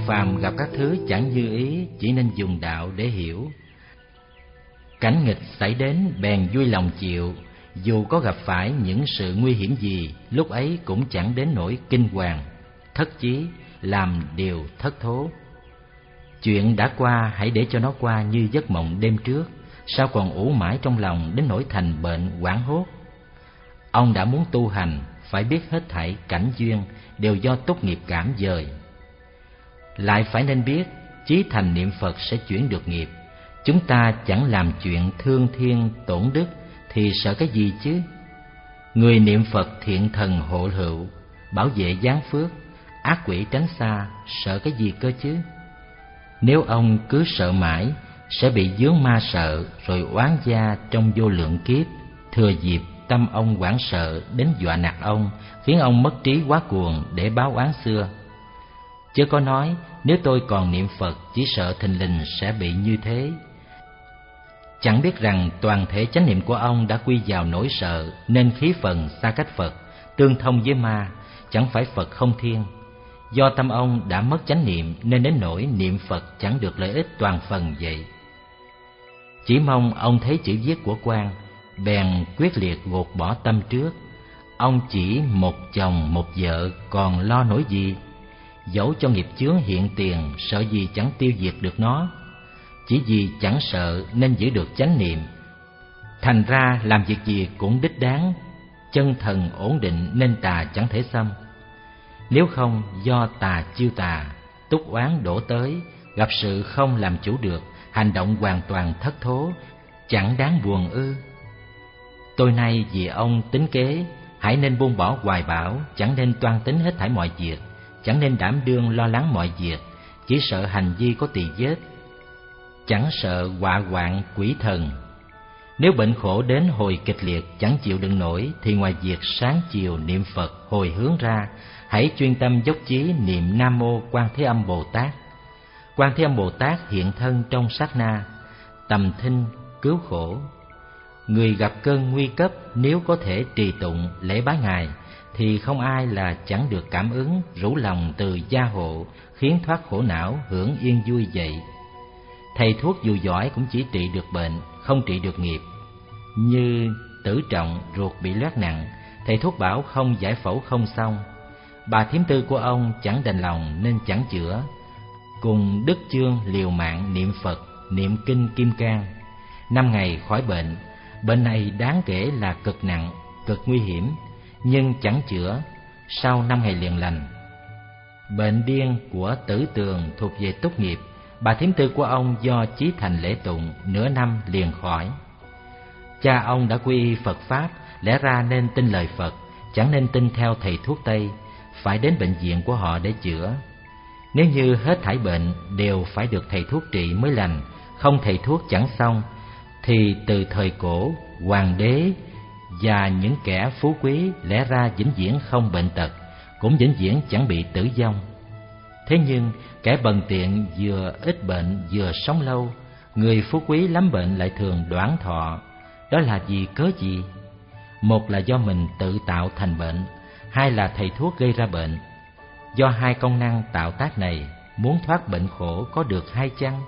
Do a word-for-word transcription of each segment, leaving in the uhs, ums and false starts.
phàm gặp các thứ chẳng như ý, chỉ nên dùng đạo để hiểu. Cảnh nghịch xảy đến bèn vui lòng chịu, dù có gặp phải những sự nguy hiểm gì, lúc ấy cũng chẳng đến nỗi kinh hoàng, thất chí, làm điều thất thố. Chuyện đã qua hãy để cho nó qua như giấc mộng đêm trước, sao còn ủ mãi trong lòng đến nỗi thành bệnh hoảng hốt. Ông đã muốn tu hành, phải biết hết thảy cảnh duyên đều do túc nghiệp cảm dời. Lại phải nên biết, chí thành niệm Phật sẽ chuyển được nghiệp. Chúng ta chẳng làm chuyện thương thiên tổn đức thì sợ cái gì chứ? Người niệm Phật thiện thần hộ hữu, bảo vệ giáng phước, ác quỷ tránh xa, sợ cái gì cơ chứ? Nếu ông cứ sợ mãi, sẽ bị vướng ma sợ rồi oán gia trong vô lượng kiếp, thừa dịp tâm ông hoảng sợ đến dọa nạt ông, khiến ông mất trí quá cuồng để báo oán xưa. Chớ có nói nếu tôi còn niệm Phật chỉ sợ thình lình sẽ bị như thế. Chẳng biết rằng toàn thể chánh niệm của ông đã quy vào nỗi sợ, nên khí phần xa cách Phật, tương thông với ma, chẳng phải Phật không thiên. Do tâm ông đã mất chánh niệm nên đến nỗi niệm Phật chẳng được lợi ích toàn phần vậy. Chỉ mong ông thấy chữ viết của quan, bèn quyết liệt gột bỏ tâm trước. Ông chỉ một chồng một vợ, còn lo nổi gì? Dẫu cho nghiệp chướng hiện tiền, sợ gì chẳng tiêu diệt được nó. Chỉ vì chẳng sợ nên giữ được chánh niệm, thành ra làm việc gì cũng đích đáng. Chân thần ổn định nên tà chẳng thể xâm. Nếu không do tà chiêu tà, túc oán đổ tới, gặp sự không làm chủ được, hành động hoàn toàn thất thố, chẳng đáng buồn ư? Tôi nay vì ông tính kế, hãy nên buông bỏ hoài bão, chẳng nên toan tính hết thảy mọi việc, chẳng nên đảm đương lo lắng mọi việc, chỉ sợ hành vi có tỳ vết, chẳng sợ họa hoạn quỷ thần. Nếu bệnh khổ đến hồi kịch liệt chẳng chịu đựng nổi, thì ngoài việc sáng chiều niệm Phật hồi hướng ra, hãy chuyên tâm dốc chí niệm Nam Mô Quan Thế Âm Bồ Tát. Quan Thế Âm Bồ Tát hiện thân trong sát na, tầm thinh cứu khổ. Người gặp cơn nguy cấp nếu có thể trì tụng lễ bái Ngài, thì không ai là chẳng được cảm ứng, rủ lòng từ gia hộ, khiến thoát khổ não, hưởng yên vui vậy. Thầy thuốc dù giỏi cũng chỉ trị được bệnh, không trị được nghiệp. Như Tử Trọng ruột bị loét nặng, thầy thuốc bảo không giải phẫu không xong. Bà thím tư của ông chẳng đành lòng nên chẳng chữa, cùng Đức Chương liều mạng niệm Phật, niệm kinh Kim Cang. Năm ngày khỏi bệnh. Bệnh này đáng kể là cực nặng, cực nguy hiểm, nhưng chẳng chữa, sau năm ngày liền lành. Bệnh điên của Tử Tường thuộc về túc nghiệp. Bà thím tư của ông do chí thành lễ tụng, nửa năm liền khỏi. Cha ông đã quy y Phật Pháp, lẽ ra nên tin lời Phật, chẳng nên tin theo thầy thuốc Tây, phải đến bệnh viện của họ để chữa. Nếu như hết thảy bệnh đều phải được thầy thuốc trị mới lành, không thầy thuốc chẳng xong, thì từ thời cổ, hoàng đế và những kẻ phú quý lẽ ra vĩnh viễn không bệnh tật, cũng vĩnh viễn chẳng bị tử vong. Thế nhưng kẻ bần tiện vừa ít bệnh vừa sống lâu, người phú quý lắm bệnh lại thường đoản thọ. Đó là vì cớ gì? Một là do mình tự tạo thành bệnh, hai là thầy thuốc gây ra bệnh. Do hai công năng tạo tác này, muốn thoát bệnh khổ có được hay chăng?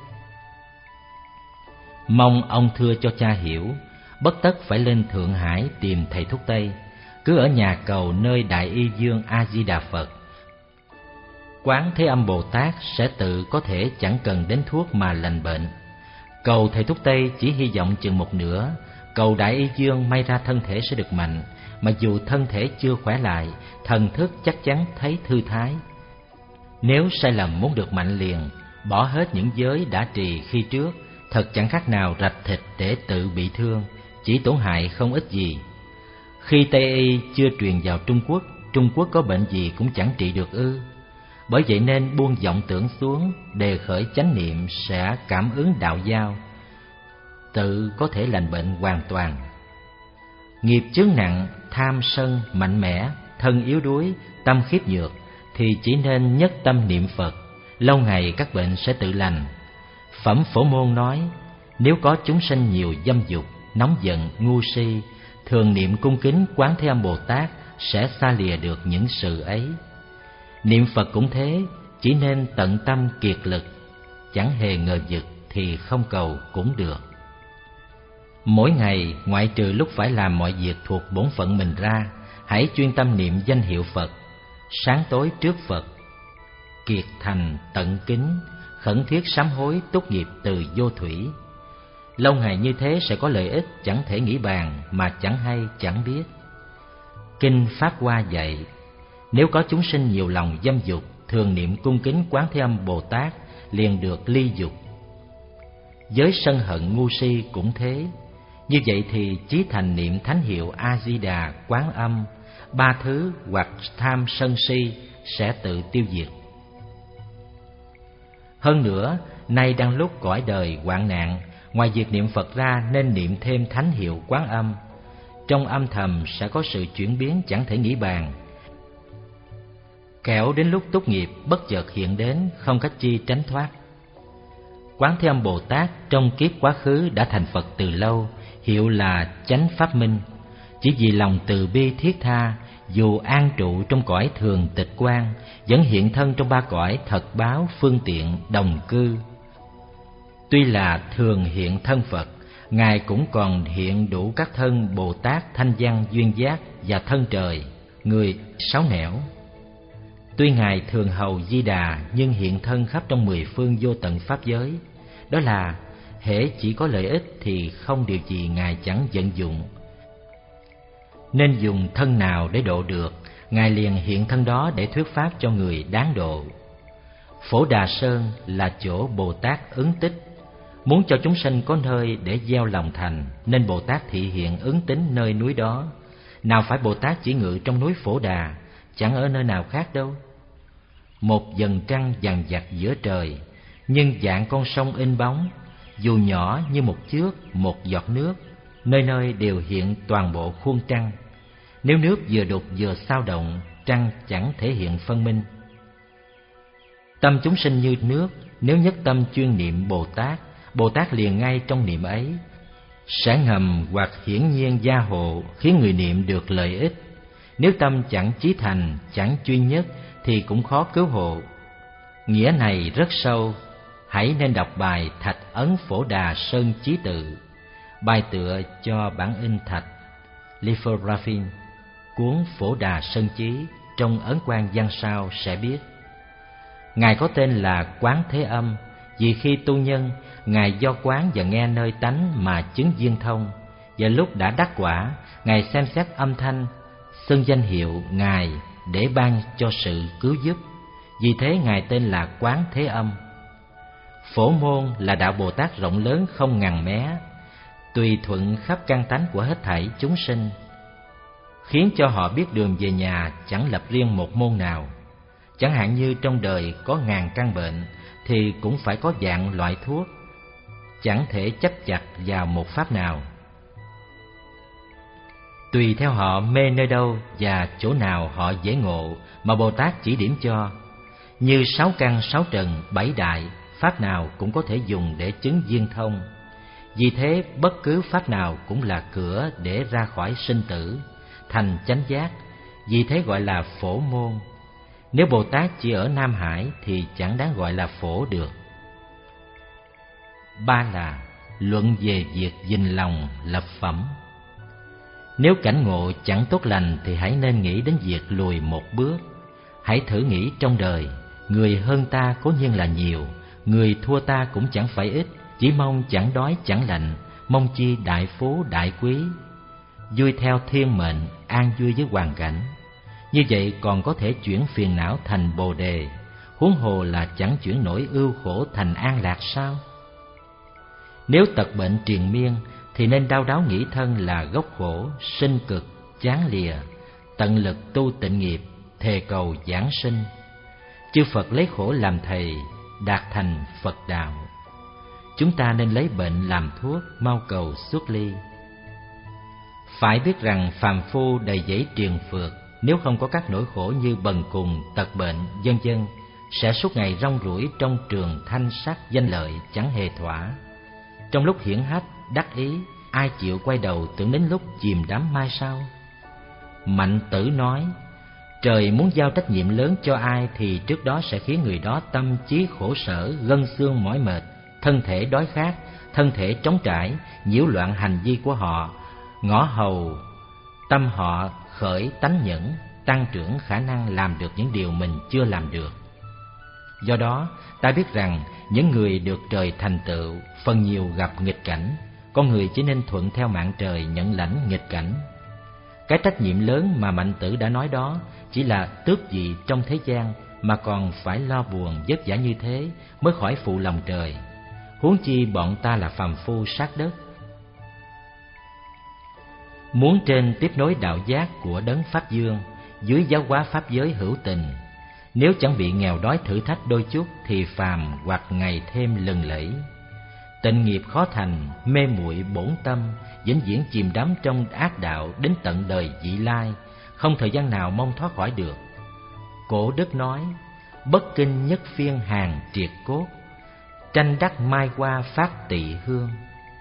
Mong ông thưa cho cha hiểu, bất tất phải lên Thượng Hải tìm thầy thuốc Tây, cứ ở nhà cầu nơi Đại Y Dương A Di Đà Phật. Quán Thế Âm Bồ Tát sẽ tự có thể chẳng cần đến thuốc mà lành bệnh. Cầu thầy thuốc Tây chỉ hy vọng chừng một nửa, cầu Đại Y Dương may ra thân thể sẽ được mạnh, mà dù thân thể chưa khỏe lại, thần thức chắc chắn thấy thư thái. Nếu sai lầm muốn được mạnh liền, bỏ hết những giới đã trì khi trước, thật chẳng khác nào rạch thịt để tự bị thương, chỉ tổn hại không ích gì. Khi Tây Y chưa truyền vào Trung Quốc, Trung Quốc có bệnh gì cũng chẳng trị được ư? Bởi vậy nên buông vọng tưởng xuống, đề khởi chánh niệm sẽ cảm ứng đạo giao, tự có thể lành bệnh hoàn toàn. Nghiệp chướng nặng, tham sân mạnh mẽ, thân yếu đuối, tâm khiếp nhược, thì chỉ nên nhất tâm niệm Phật, lâu ngày các bệnh sẽ tự lành. Phẩm Phổ Môn nói, nếu có chúng sanh nhiều dâm dục, nóng giận, ngu si, thường niệm cung kính Quán Thế Âm Bồ Tát sẽ xa lìa được những sự ấy. Niệm Phật cũng thế, chỉ nên tận tâm kiệt lực, chẳng hề ngờ vực thì không cầu cũng được. Mỗi ngày, ngoại trừ lúc phải làm mọi việc thuộc bổn phận mình ra, hãy chuyên tâm niệm danh hiệu Phật, sáng tối trước Phật, kiệt thành tận kính, khẩn thiết sám hối tốt nghiệp từ vô thủy. Lâu ngày như thế sẽ có lợi ích chẳng thể nghĩ bàn, mà chẳng hay chẳng biết. Kinh Pháp Hoa dạy, nếu có chúng sinh nhiều lòng dâm dục, thường niệm cung kính Quán Thế Âm Bồ Tát liền được ly dục. Với sân hận ngu si cũng thế. Như vậy thì chí thành niệm thánh hiệu A Di Đà Quán Âm, ba thứ hoặc tham sân si sẽ tự tiêu diệt. Hơn nữa, nay đang lúc cõi đời hoạn nạn, ngoài việc niệm Phật ra nên niệm thêm thánh hiệu Quán Âm. Trong âm thầm sẽ có sự chuyển biến chẳng thể nghĩ bàn. Kẻo đến lúc tốt nghiệp bất chợt hiện đến, không cách chi tránh thoát. Quán Thế Âm Bồ Tát trong kiếp quá khứ đã thành Phật từ lâu, hiệu là Chánh Pháp Minh. Chỉ vì lòng từ bi thiết tha, dù an trụ trong cõi thường tịch quan, vẫn hiện thân trong ba cõi thật báo, phương tiện, đồng cư. Tuy là thường hiện thân Phật, Ngài cũng còn hiện đủ các thân Bồ Tát, Thanh Văn, Duyên Giác và thân trời, người sáu nẻo. Tuy Ngài thường hầu Di Đà, nhưng hiện thân khắp trong mười phương vô tận pháp giới. Đó là hễ chỉ có lợi ích thì không điều gì Ngài chẳng vận dụng. Nên dùng thân nào để độ được, Ngài liền hiện thân đó để thuyết pháp cho người đáng độ. Phổ Đà Sơn là chỗ Bồ Tát ứng tích. Muốn cho chúng sanh có nơi để gieo lòng thành, nên Bồ Tát thị hiện ứng tính nơi núi đó. Nào phải Bồ Tát chỉ ngự trong núi Phổ Đà, chẳng ở nơi nào khác đâu. Một vầng trăng vằng vặc giữa trời, nhưng dạng con sông in bóng, dù nhỏ như một chước, một giọt nước, nơi nơi đều hiện toàn bộ khuôn trăng. Nếu nước vừa đục vừa xao động, trăng chẳng thể hiện phân minh. Tâm chúng sinh như nước, nếu nhất tâm chuyên niệm Bồ Tát, Bồ Tát liền ngay trong niệm ấy sẽ ngầm hoặc hiển nhiên gia hộ, khiến người niệm được lợi ích. Nếu tâm chẳng chí thành, chẳng chuyên nhất thì cũng khó cứu hộ. Nghĩa này rất sâu, hãy nên đọc bài Thạch Ấn Phổ Đà Sơn Chí Tự, bài tựa cho bản in thạch lithography cuốn Phổ Đà Sơn Chí trong ấn quan văn sao sẽ biết. Ngài có tên là Quán Thế Âm, vì khi tu nhân, Ngài do quán và nghe nơi tánh mà chứng viên thông, và lúc đã đắc quả, Ngài xem xét âm thanh, xưng danh hiệu Ngài để ban cho sự cứu giúp. Vì thế Ngài tên là Quán Thế Âm. Phổ môn là đạo Bồ Tát rộng lớn không ngần mé, tùy thuận khắp căn tánh của hết thảy chúng sinh, khiến cho họ biết đường về nhà, chẳng lập riêng một môn nào. Chẳng hạn như trong đời có ngàn căn bệnh, thì cũng phải có dạng loại thuốc, chẳng thể chấp chặt vào một pháp nào. Tùy theo họ mê nơi đâu và chỗ nào họ dễ ngộ mà Bồ Tát chỉ điểm cho. Như sáu căn sáu trần bảy đại, pháp nào cũng có thể dùng để chứng viên thông. Vì thế bất cứ pháp nào cũng là cửa để ra khỏi sinh tử, thành chánh giác. Vì thế gọi là phổ môn. Nếu Bồ Tát chỉ ở Nam Hải thì chẳng đáng gọi là phổ được. Ba là luận về việc gìn lòng lập phẩm. Nếu cảnh ngộ chẳng tốt lành thì hãy nên nghĩ đến việc lùi một bước. Hãy thử nghĩ trong đời, người hơn ta cố nhiên là nhiều, người thua ta cũng chẳng phải ít, chỉ mong chẳng đói chẳng lạnh, mong chi đại phú đại quý. Vui theo thiên mệnh, an vui với hoàn cảnh. Như vậy còn có thể chuyển phiền não thành bồ đề, huống hồ là chẳng chuyển nổi ưu khổ thành an lạc sao? Nếu tật bệnh triền miên thì nên đau đáu nghĩ thân là gốc khổ, sinh cực, chán lìa, tận lực tu tịnh nghiệp, thề cầu giảng sinh. Chư Phật lấy khổ làm thầy, đạt thành Phật đạo. Chúng ta nên lấy bệnh làm thuốc, mau cầu xuất ly. Phải biết rằng phàm phu đầy dẫy triền phược, nếu không có các nỗi khổ như bần cùng, tật bệnh, vân vân, sẽ suốt ngày rong ruổi trong trường thanh sắc danh lợi chẳng hề thỏa. Trong lúc hiển hách, đắc ý, ai chịu quay đầu tưởng đến lúc chìm đắm mai sau? Mạnh Tử nói, Trời muốn giao trách nhiệm lớn cho ai thì trước đó sẽ khiến người đó tâm trí khổ sở, gân xương mỏi mệt, thân thể đói khát, thân thể trống trải, nhiễu loạn hành vi của họ, ngõ hầu tâm họ khởi tánh nhẫn, tăng trưởng khả năng làm được những điều mình chưa làm được. Do đó, ta biết rằng những người được trời thành tựu phần nhiều gặp nghịch cảnh, con người chỉ nên thuận theo mạng trời nhận lãnh nghịch cảnh. Cái trách nhiệm lớn mà Mạnh Tử đã nói đó chỉ là tước vị trong thế gian, mà còn phải lo buồn vất vả như thế mới khỏi phụ lòng trời. Huống chi bọn ta là phàm phu sát đất. Muốn trên tiếp nối đạo giác của đấng Pháp Dương, dưới giáo hóa pháp giới hữu tình, nếu chẳng bị nghèo đói thử thách đôi chút thì phàm hoặc ngày thêm lừng lẫy. Tịnh nghiệp khó thành, mê muội bổn tâm, vĩnh viễn chìm đắm trong ác đạo đến tận đời vị lai, không thời gian nào mong thoát khỏi được. Cổ đức nói: bất kinh nhất phiên hàng triệt cốt, tranh đắc mai hoa phát tỵ hương.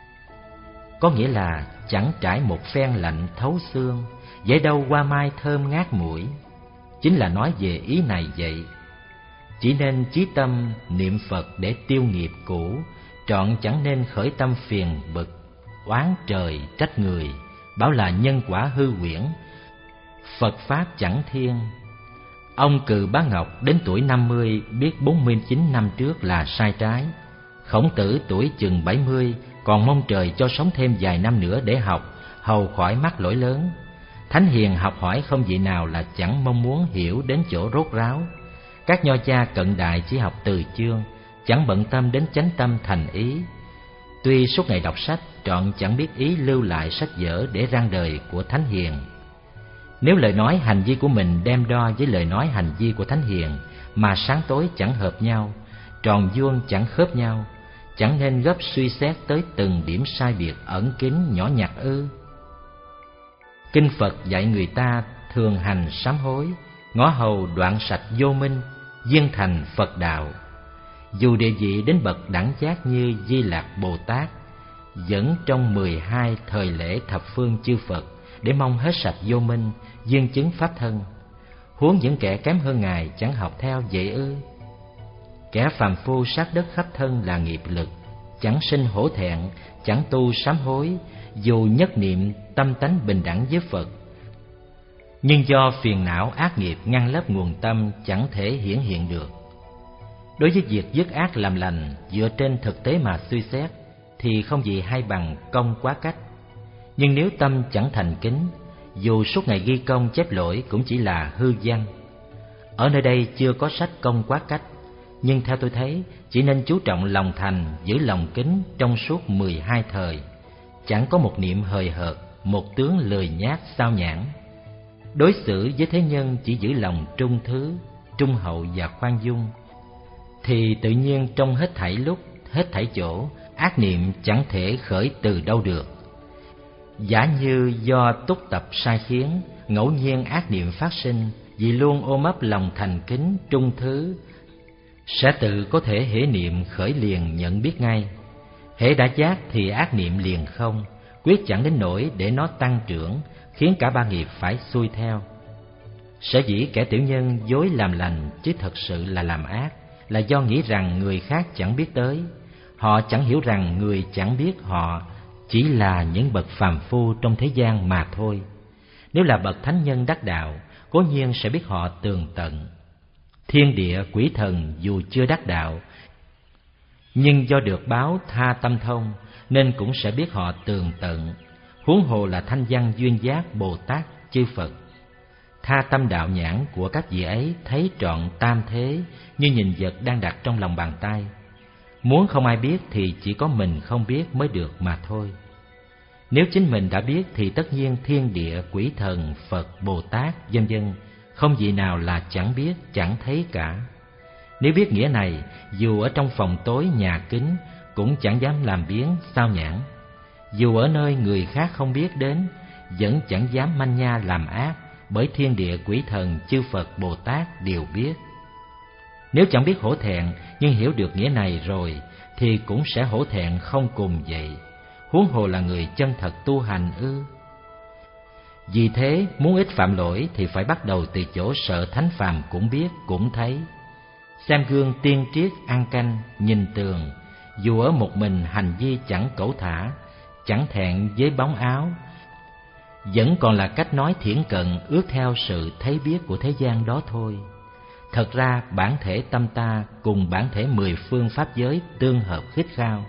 Có nghĩa là chẳng trải một phen lạnh thấu xương, vậy đâu hoa mai thơm ngát mũi. Chính là nói về ý này vậy. Chỉ nên chí tâm niệm Phật để tiêu nghiệp cũ, trọn chẳng nên khởi tâm phiền bực, oán trời trách người, bảo là nhân quả hư huyễn, Phật Pháp chẳng thiên. Ông Cừ Bá Ngọc đến tuổi năm mươi biết bốn mươi chín năm trước là sai trái. Khổng Tử tuổi chừng bảy mươi còn mong trời cho sống thêm vài năm nữa để học, hầu khỏi mắc lỗi lớn. Thánh hiền học hỏi không vị nào là chẳng mong muốn hiểu đến chỗ rốt ráo. Các nho cha cận đại chỉ học từ chương, chẳng bận tâm đến chánh tâm thành ý. Tuy suốt ngày đọc sách, trọn chẳng biết ý lưu lại sách vở để rang đời của thánh hiền. Nếu lời nói hành vi của mình đem đo với lời nói hành vi của thánh hiền mà sáng tối chẳng hợp nhau, tròn vuông chẳng khớp nhau, chẳng nên gấp suy xét tới từng điểm sai biệt ẩn kín nhỏ nhặt ư? Kinh Phật dạy người ta thường hành sám hối, ngõ hầu đoạn sạch vô minh, viên thành Phật đạo. Dù địa vị đến bậc đẳng giác như Di Lạc Bồ Tát, vẫn trong mười hai thời lễ thập phương chư Phật để mong hết sạch vô minh, viên chứng pháp thân. Huống những kẻ kém hơn Ngài chẳng học theo vậy ư? Kẻ phàm phu sát đất khắp thân là nghiệp lực, chẳng sinh hổ thẹn, chẳng tu sám hối, dù nhất niệm tâm tánh bình đẳng với Phật, nhưng do phiền não ác nghiệp ngăn lấp nguồn tâm chẳng thể hiển hiện được. Đối với việc dứt ác làm lành dựa trên thực tế mà suy xét thì không gì hay bằng công quá cách. Nhưng nếu tâm chẳng thành kính, dù suốt ngày ghi công chép lỗi cũng chỉ là hư danh. Ở nơi đây chưa có sách công quá cách, nhưng theo tôi thấy chỉ nên chú trọng lòng thành, giữ lòng kính trong suốt mười hai thời, chẳng có một niệm hời hợt, một tướng lười nhác sao nhãng. Đối xử với thế nhân chỉ giữ lòng trung thứ, trung hậu và khoan dung, thì tự nhiên trong hết thảy lúc, hết thảy chỗ, ác niệm chẳng thể khởi từ đâu được. Giả như do túc tập sai khiến, ngẫu nhiên ác niệm phát sinh, vì luôn ôm ấp lòng thành kính, trung thứ, sẽ tự có thể hễ niệm khởi liền nhận biết ngay. Hễ đã giác thì ác niệm liền không, quyết chẳng đến nỗi để nó tăng trưởng, khiến cả ba nghiệp phải xuôi theo. Sở dĩ kẻ tiểu nhân dối làm lành chứ thật sự là làm ác, là do nghĩ rằng người khác chẳng biết tới. Họ chẳng hiểu rằng người chẳng biết họ chỉ là những bậc phàm phu trong thế gian mà thôi. Nếu là bậc thánh nhân đắc đạo, cố nhiên sẽ biết họ tường tận. Thiên địa quỷ thần dù chưa đắc đạo, nhưng do được báo tha tâm thông nên cũng sẽ biết họ tường tận. Huống hồ là thanh văn duyên giác Bồ Tát chư Phật. Tha tâm đạo nhãn của các vị ấy thấy trọn tam thế như nhìn vật đang đặt trong lòng bàn tay. Muốn không ai biết thì chỉ có mình không biết mới được mà thôi. Nếu chính mình đã biết thì tất nhiên thiên địa, quỷ thần, Phật, Bồ Tát, vân vân không vị nào là chẳng biết, chẳng thấy cả. Nếu biết nghĩa này, dù ở trong phòng tối nhà kín cũng chẳng dám làm biếng sao nhãng. Dù ở nơi người khác không biết đến, vẫn chẳng dám manh nha làm ác, bởi thiên địa, quỷ thần, chư Phật, Bồ Tát đều biết. Nếu chẳng biết hổ thẹn nhưng hiểu được nghĩa này rồi thì cũng sẽ hổ thẹn không cùng vậy. Huống hồ là người chân thật tu hành ư? Vì thế, muốn ít phạm lỗi thì phải bắt đầu từ chỗ sợ thánh phàm cũng biết, cũng thấy. Xem gương tiên triết ăn canh, nhìn tường, dù ở một mình hành vi chẳng cẩu thả, chẳng thẹn với bóng áo, vẫn còn là cách nói thiển cận ước theo sự thấy biết của thế gian đó thôi. Thật ra bản thể tâm ta cùng bản thể mười phương pháp giới tương hợp khít khao.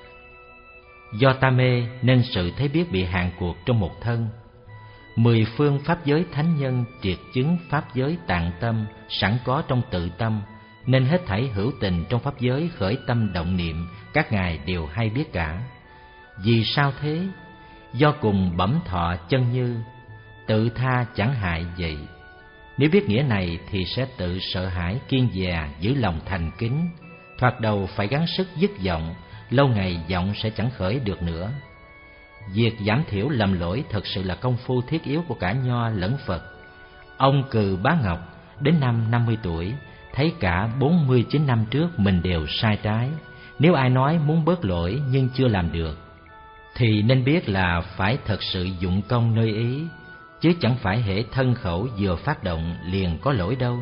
Do ta mê nên sự thấy biết bị hạn cuộc trong một thân. Mười phương pháp giới thánh nhân triệt chứng pháp giới tạng tâm sẵn có trong tự tâm, nên hết thảy hữu tình trong pháp giới khởi tâm động niệm, các ngài đều hay biết cả. Vì sao thế? Do cùng bẩm thọ chân như, tự tha chẳng hại vậy. Nếu biết nghĩa này thì sẽ tự sợ hãi kiên dè, giữ lòng thành kính. Thoạt đầu phải gắng sức dứt vọng, lâu ngày vọng sẽ chẳng khởi được nữa. Việc giảm thiểu lầm lỗi thật sự là công phu thiết yếu của cả Nho lẫn Phật. Ông Cừ Bá Ngọc đến năm năm mươi tuổi, thấy cả bốn mươi chín năm trước mình đều sai trái. Nếu ai nói muốn bớt lỗi nhưng chưa làm được, thì nên biết là phải thật sự dụng công nơi ý, chứ chẳng phải hễ thân khẩu vừa phát động liền có lỗi đâu.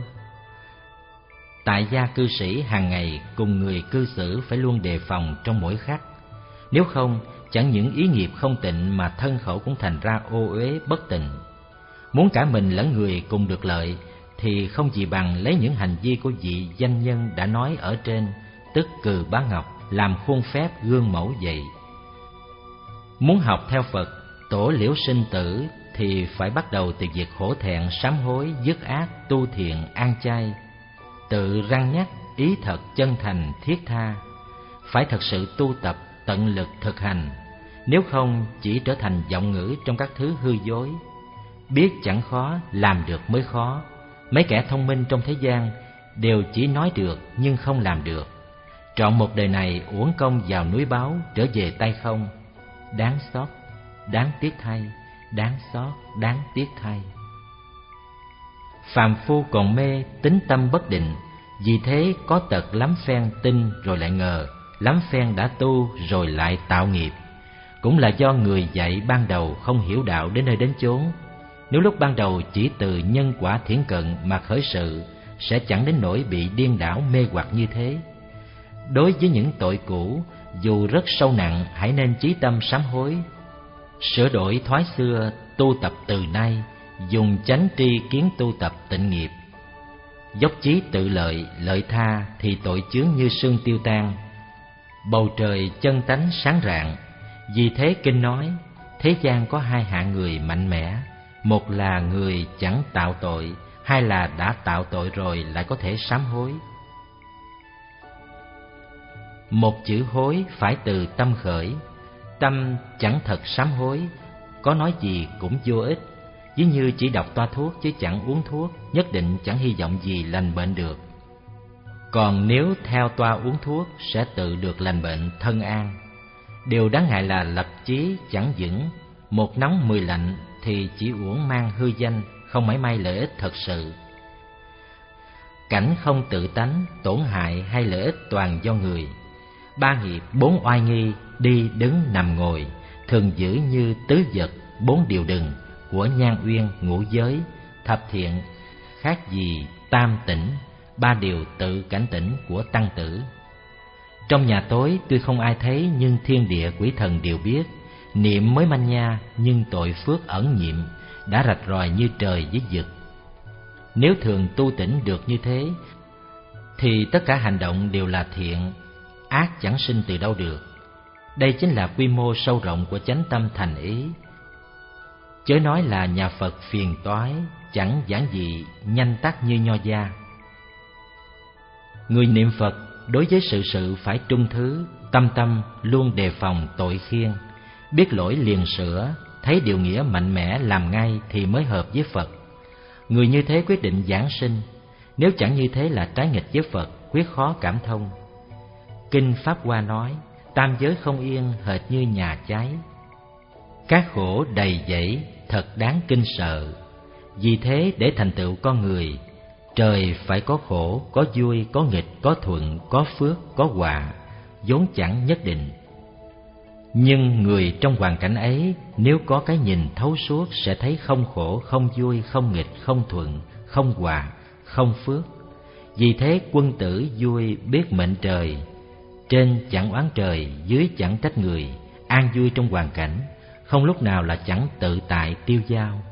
Tại gia cư sĩ hàng ngày cùng người cư xử phải luôn đề phòng trong mỗi khắc. Nếu không, chẳng những ý nghiệp không tịnh mà thân khẩu cũng thành ra ô uế bất tịnh. Muốn cả mình lẫn người cùng được lợi thì không gì bằng lấy những hành vi của vị danh nhân đã nói ở trên, tức Cừ Bá Ngọc, làm khuôn phép gương mẫu vậy. Muốn học theo Phật, tổ liễu sinh tử thì phải bắt đầu từ việc hổ thẹn, sám hối, dứt ác, tu thiện, an chay, tự răn nhắc, ý thật chân thành, thiết tha. Phải thật sự tu tập, tận lực thực hành, nếu không chỉ trở thành vọng ngữ trong các thứ hư dối. Biết chẳng khó, làm được mới khó. Mấy kẻ thông minh trong thế gian đều chỉ nói được nhưng không làm được. Trọn một đời này uổng công vào núi báo, trở về tay không. Đáng xót, đáng tiếc thay, đáng xót, đáng tiếc thay. Phàm phu còn mê, tính tâm bất định, vì thế có tật lắm phen tin rồi lại ngờ, lắm phen đã tu rồi lại tạo nghiệp. Cũng là do người dạy ban đầu không hiểu đạo đến nơi đến chốn. Nếu lúc ban đầu chỉ từ nhân quả thiển cận mà khởi sự, sẽ chẳng đến nỗi bị điên đảo mê hoặc như thế. Đối với những tội cũ, dù rất sâu nặng, hãy nên chí tâm sám hối, sửa đổi thói xưa, tu tập từ nay, dùng chánh tri kiến tu tập tịnh nghiệp. Dốc chí tự lợi, lợi tha thì tội chướng như sương tiêu tan, bầu trời chân tánh sáng rạng. Vì thế kinh nói, thế gian có hai hạng người mạnh mẽ, một là người chẳng tạo tội, hai là đã tạo tội rồi lại có thể sám hối. Một chữ hối phải từ tâm khởi, tâm chẳng thật sám hối, có nói gì cũng vô ích. Ví như chỉ đọc toa thuốc chứ chẳng uống thuốc, nhất định chẳng hy vọng gì lành bệnh được. Còn nếu theo toa uống thuốc sẽ tự được lành bệnh thân an. Điều đáng ngại là lập chí chẳng vững, một nóng mười lạnh thì chỉ uổng mang hư danh, không mảy may lợi ích thật sự. Cảnh không tự tánh, tổn hại hay lợi ích toàn do người. Ba nghiệp bốn oai nghi, đi đứng nằm ngồi, thường giữ như tứ vật bốn điều đừng của nhan uyên ngũ giới, thập thiện khác gì tam tỉnh, ba điều tự cảnh tỉnh của tăng tử. Trong nhà tối tuy không ai thấy nhưng thiên địa quỷ thần đều biết, niệm mới manh nha nhưng tội phước ẩn nhiệm, đã rạch ròi như trời với vực. Nếu thường tu tỉnh được như thế thì tất cả hành động đều là thiện, ác chẳng sinh từ đâu được. Đây chính là quy mô sâu rộng của chánh tâm thành ý. Chớ nói là nhà Phật phiền toái, chẳng giản dị, nhanh tắt như nho gia. Người niệm Phật đối với sự sự phải trung thứ, tâm tâm luôn đề phòng tội khiên, biết lỗi liền sửa, thấy điều nghĩa mạnh mẽ làm ngay thì mới hợp với Phật. Người như thế quyết định giảng sinh, nếu chẳng như thế là trái nghịch với Phật, quyết khó cảm thông. Kinh Pháp Hoa nói, tam giới không yên hệt như nhà cháy, các khổ đầy dẫy thật đáng kinh sợ. Vì thế để thành tựu con người, trời phải có khổ, có vui, có nghịch, có thuận, có phước, có họa, vốn chẳng nhất định. Nhưng người trong hoàn cảnh ấy nếu có cái nhìn thấu suốt sẽ thấy không khổ, không vui, không nghịch, không thuận, không hòa, không phước. Vì thế quân tử vui biết mệnh trời, trên chẳng oán trời, dưới chẳng trách người, an vui trong hoàn cảnh, không lúc nào là chẳng tự tại tiêu dao.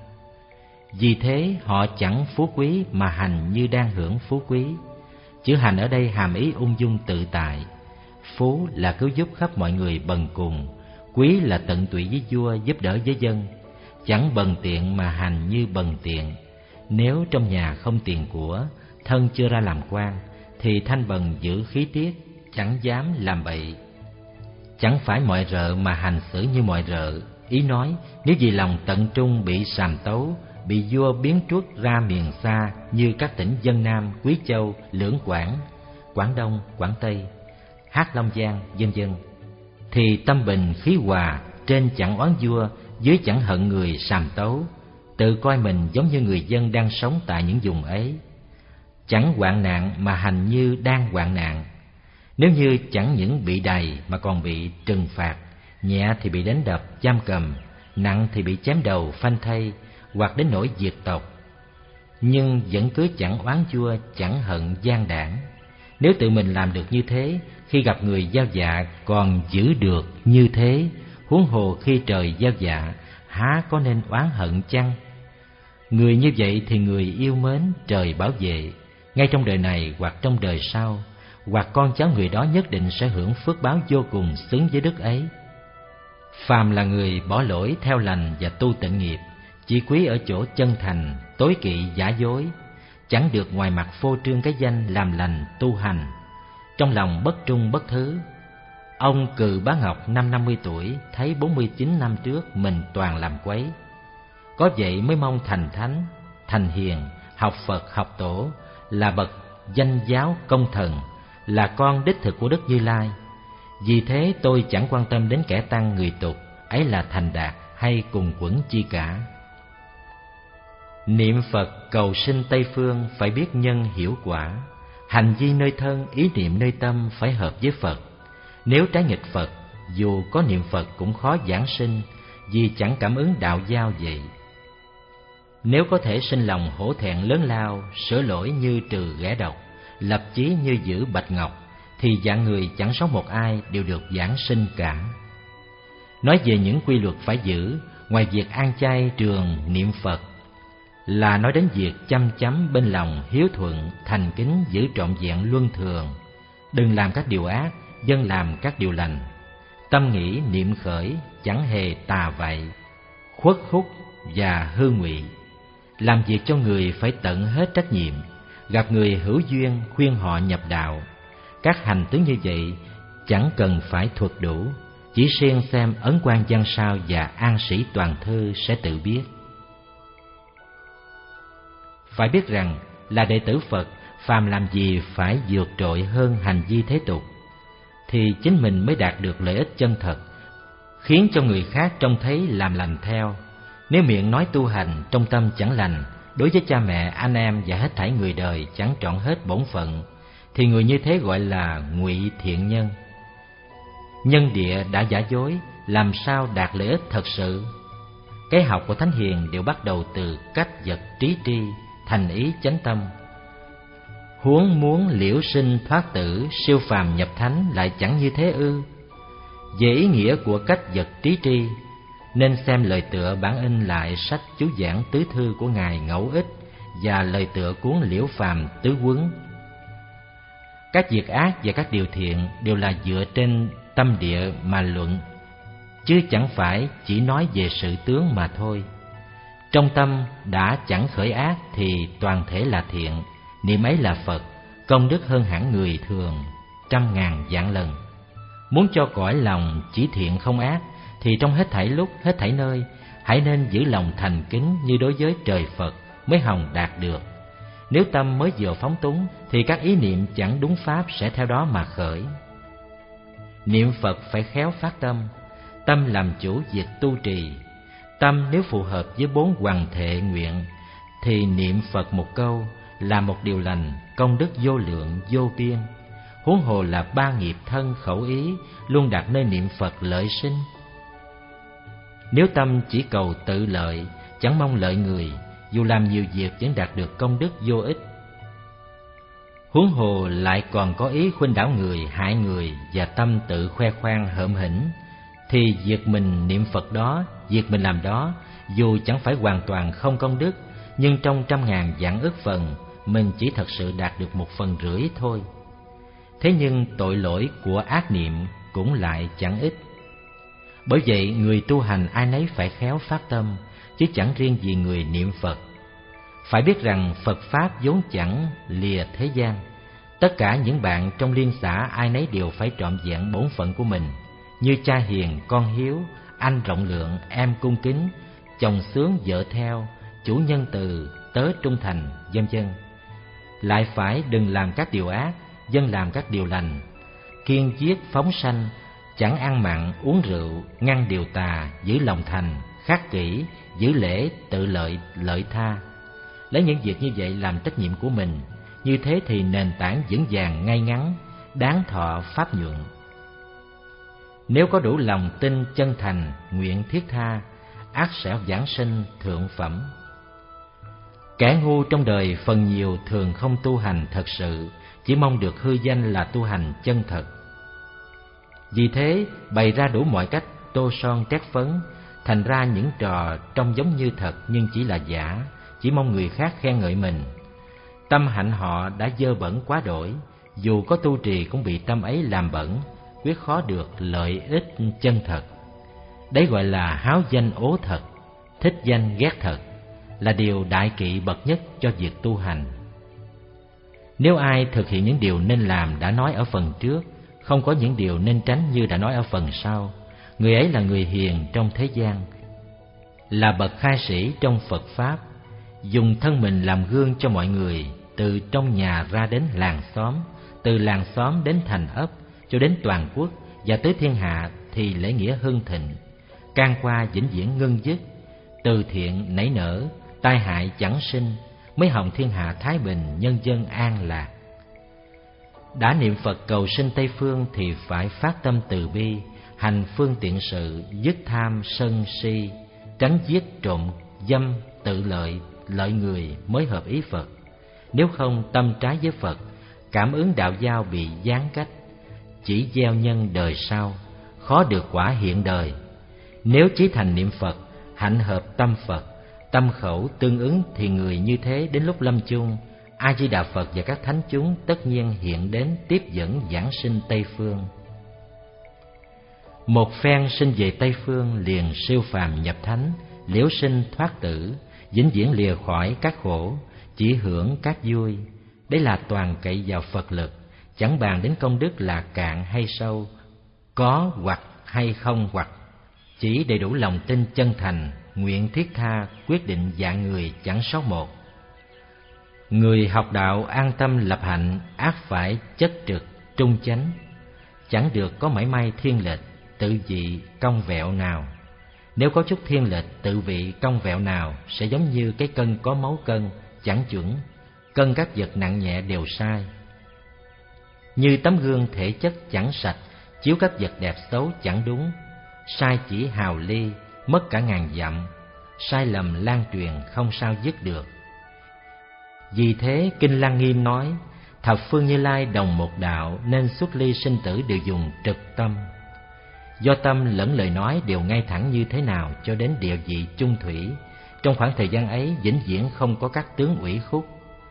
Vì thế họ chẳng phú quý mà hành như đang hưởng phú quý. Chữ hành ở đây hàm ý ung dung tự tại. Phú là cứu giúp khắp mọi người bần cùng, quý là tận tụy với vua, giúp đỡ với dân. Chẳng bần tiện mà hành như bần tiện. Nếu trong nhà không tiền của, thân chưa ra làm quan, thì thanh bần giữ khí tiết, chẳng dám làm bậy. Chẳng phải mọi rợ mà hành xử như mọi rợ. Ý nói, nếu vì lòng tận trung bị sàm tấu, bị vua biến truất ra miền xa như các tỉnh Vân Nam, Quý Châu, Lưỡng Quảng, Quảng Đông, Quảng Tây, Hát Long Giang, vân vân, thì tâm bình khí hòa, trên chẳng oán vua, dưới chẳng hận người sàm tấu, tự coi mình giống như người dân đang sống tại những vùng ấy. Chẳng hoạn nạn mà hành như đang hoạn nạn. Nếu như chẳng những bị đày mà còn bị trừng phạt, nhẹ thì bị đánh đập, giam cầm, nặng thì bị chém đầu, phanh thây, hoặc đến nỗi diệt tộc, nhưng vẫn cứ chẳng oán vua, chẳng hận gian đảng. Nếu tự mình làm được như thế, khi gặp người giao dạ còn giữ được như thế, huống hồ khi trời giao dạ, há có nên oán hận chăng? Người như vậy thì người yêu mến, trời bảo vệ, ngay trong đời này hoặc trong đời sau, hoặc con cháu người đó nhất định sẽ hưởng phước báo vô cùng xứng với đức ấy. Phàm là người bỏ lỗi theo lành và tu tịnh nghiệp, chỉ quý ở chỗ chân thành, tối kỵ giả dối, chẳng được ngoài mặt phô trương cái danh làm lành tu hành, trong lòng bất trung bất thứ. Ông Cừ Bá Ngọc năm năm mươi tuổi, thấy bốn mươi chín năm trước mình toàn làm quấy. Có vậy mới mong thành thánh, thành hiền, học Phật học tổ, là bậc danh giáo công thần, là con đích thực của Đức Như Lai. Vì thế tôi chẳng quan tâm đến kẻ tăng người tục, ấy là thành đạt hay cùng quẩn chi cả. Niệm Phật cầu sinh Tây Phương phải biết nhân hiểu quả. Hành vi nơi thân, ý niệm nơi tâm phải hợp với Phật. Nếu trái nghịch Phật, dù có niệm Phật cũng khó giảng sinh, vì chẳng cảm ứng đạo giao vậy. Nếu có thể sinh lòng hổ thẹn lớn lao, sửa lỗi như trừ ghẻ độc, lập chí như giữ bạch ngọc, thì dạng người chẳng sống một ai đều được giảng sinh cả. Nói về những quy luật phải giữ, ngoài việc ăn chay trường niệm Phật, là nói đến việc chăm chăm bên lòng hiếu thuận, thành kính giữ trọn vẹn luân thường, đừng làm các điều ác, dân làm các điều lành, tâm nghĩ niệm khởi chẳng hề tà vậy, khuất khúc và hư ngụy. Làm việc cho người phải tận hết trách nhiệm, gặp người hữu duyên khuyên họ nhập đạo. Các hành tướng như vậy chẳng cần phải thuật đủ, chỉ riêng xem Ấn Quang Văn Sao và An Sĩ Toàn Thư sẽ tự biết. Phải biết rằng là đệ tử Phật, phàm làm gì phải vượt trội hơn hành vi thế tục, thì chính mình mới đạt được lợi ích chân thật, khiến cho người khác trông thấy làm lành theo. Nếu miệng nói tu hành, trong tâm chẳng lành, đối với cha mẹ, anh em và hết thảy người đời chẳng trọn hết bổn phận, thì người như thế gọi là ngụy thiện nhân. Nhân địa đã giả dối, làm sao đạt lợi ích thật sự? Cái học của thánh hiền đều bắt đầu từ cách vật trí tri, thành ý chánh tâm. Huống muốn liễu sinh thoát tử, siêu phàm nhập thánh lại chẳng như thế ư? Về ý nghĩa của cách vật trí tri, nên xem lời tựa bản in lại sách chú giảng tứ thư của ngài Ngẫu Ích và lời tựa cuốn Liễu Phàm Tứ Quấn. Các việc ác và các điều thiện đều là dựa trên tâm địa mà luận, chứ chẳng phải chỉ nói về sự tướng mà thôi. Trong tâm đã chẳng khởi ác thì toàn thể là thiện, niệm ấy là Phật, công đức hơn hẳn người thường trăm ngàn vạn lần. Muốn cho cõi lòng chỉ thiện không ác, thì trong hết thảy lúc, hết thảy nơi, hãy nên giữ lòng thành kính như đối với trời Phật mới hòng đạt được. Nếu tâm mới vừa phóng túng, thì các ý niệm chẳng đúng pháp sẽ theo đó mà khởi. Niệm Phật phải khéo phát tâm, tâm làm chủ việc tu trì. Tâm nếu phù hợp với bốn hoằng thệ nguyện, thì niệm Phật một câu là một điều lành, công đức vô lượng vô biên. huống hồ là ba nghiệp thân khẩu ý luôn đặt nơi niệm Phật lợi sinh. Nếu tâm chỉ cầu tự lợi, chẳng mong lợi người, dù làm nhiều việc vẫn đạt được công đức vô ích. Huống hồ lại còn có ý khuynh đảo người, hại người và tâm tự khoe khoang hợm hĩnh, thì việc mình niệm Phật đó, việc mình làm đó, dù chẳng phải hoàn toàn không công đức, nhưng trong trăm ngàn vạn ức phần, mình chỉ thật sự đạt được một phần rưỡi thôi. Thế nhưng tội lỗi của ác niệm cũng lại chẳng ít. Bởi vậy người tu hành ai nấy phải khéo phát tâm, chứ chẳng riêng gì người niệm Phật. Phải biết rằng Phật Pháp vốn chẳng lìa thế gian. Tất cả những bạn trong liên xã ai nấy đều phải trọn vẹn bổn phận của mình, như cha hiền, con hiếu, anh rộng lượng, em cung kính, chồng xướng, vợ theo, chủ nhân từ, tớ trung thành, vân vân. Lại phải đừng làm các điều ác, dân làm các điều lành, kiêng giết phóng sanh, chẳng ăn mặn uống rượu, ngăn điều tà, giữ lòng thành, khắc kỷ, giữ lễ, tự lợi, lợi tha. Lấy những việc như vậy làm trách nhiệm của mình, như thế thì nền tảng vững vàng ngay ngắn, đáng thọ pháp nhuận. Nếu có đủ lòng tin chân thành, nguyện thiết tha, ắt sẽ giảng sinh thượng phẩm. Kẻ ngu trong đời phần nhiều thường không tu hành thật sự, chỉ mong được hư danh là tu hành chân thật. Vì thế bày ra đủ mọi cách tô son trét phấn, thành ra những trò trông giống như thật nhưng chỉ là giả, chỉ mong người khác khen ngợi mình. Tâm hạnh họ đã dơ bẩn quá đổi, dù có tu trì cũng bị tâm ấy làm bẩn, quyết khó được lợi ích chân thật. Đấy gọi là háo danh ố thật, thích danh ghét thật, là điều đại kỵ bậc nhất cho việc tu hành. Nếu ai thực hiện những điều nên làm đã nói ở phần trước, không có những điều nên tránh như đã nói ở phần sau, người ấy là người hiền trong thế gian, là bậc khai sĩ trong Phật Pháp, dùng thân mình làm gương cho mọi người, từ trong nhà ra đến làng xóm, từ làng xóm đến thành ấp, cho đến toàn quốc và tới thiên hạ thì lễ nghĩa hưng thịnh, can qua vĩnh viễn ngưng dứt, từ thiện nảy nở, tai hại chẳng sinh, mới hòng thiên hạ thái bình, nhân dân an lạc. Đã niệm Phật cầu sinh Tây Phương thì phải phát tâm từ bi, hành phương tiện sự, dứt tham sân si, tránh giết trộm dâm, tự lợi, lợi người mới hợp ý Phật. Nếu không tâm trái với Phật, cảm ứng đạo giao bị gián cách, chỉ gieo nhân đời sau, khó được quả hiện đời. Nếu chí thành niệm Phật, hạnh hợp tâm Phật, tâm khẩu tương ứng thì người như thế đến lúc lâm chung, A Di Đà Phật và các thánh chúng tất nhiên hiện đến tiếp dẫn giảng sinh Tây Phương. Một phen sinh về Tây Phương liền siêu phàm nhập thánh, liễu sinh thoát tử, vĩnh viễn lìa khỏi các khổ, chỉ hưởng các vui. Đấy là toàn cậy vào Phật lực, chẳng bàn đến công đức là cạn hay sâu, có hoặc hay không hoặc, chỉ đầy đủ lòng tin chân thành, nguyện thiết tha, quyết định dạng người chẳng sót một. Người học đạo an tâm lập hạnh, ác phải chất trực trung chánh, chẳng được có mảy may thiên lệch, tự vị cong vẹo nào. Nếu có chút thiên lệch, tự vị cong vẹo nào, sẽ giống như cái cân có mấu cân, chẳng chuẩn, cân các vật nặng nhẹ đều sai. Như tấm gương thể chất chẳng sạch, chiếu các vật đẹp xấu chẳng đúng, sai chỉ hào ly, mất cả ngàn dặm, sai lầm lan truyền không sao dứt được. Vì thế Kinh Lăng Nghiêm nói, thập phương Như Lai đồng một đạo, nên xuất ly sinh tử đều dùng trực tâm. Do tâm lẫn lời nói đều ngay thẳng như thế nào cho đến địa vị chung thủy, trong khoảng thời gian ấy vĩnh viễn không có các tướng ủy khúc.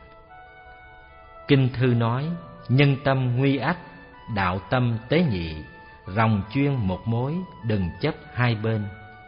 Kinh thư nói, nhân tâm nguy ách, đạo tâm tế nhị, ròng chuyên một mối, đừng chấp hai bên.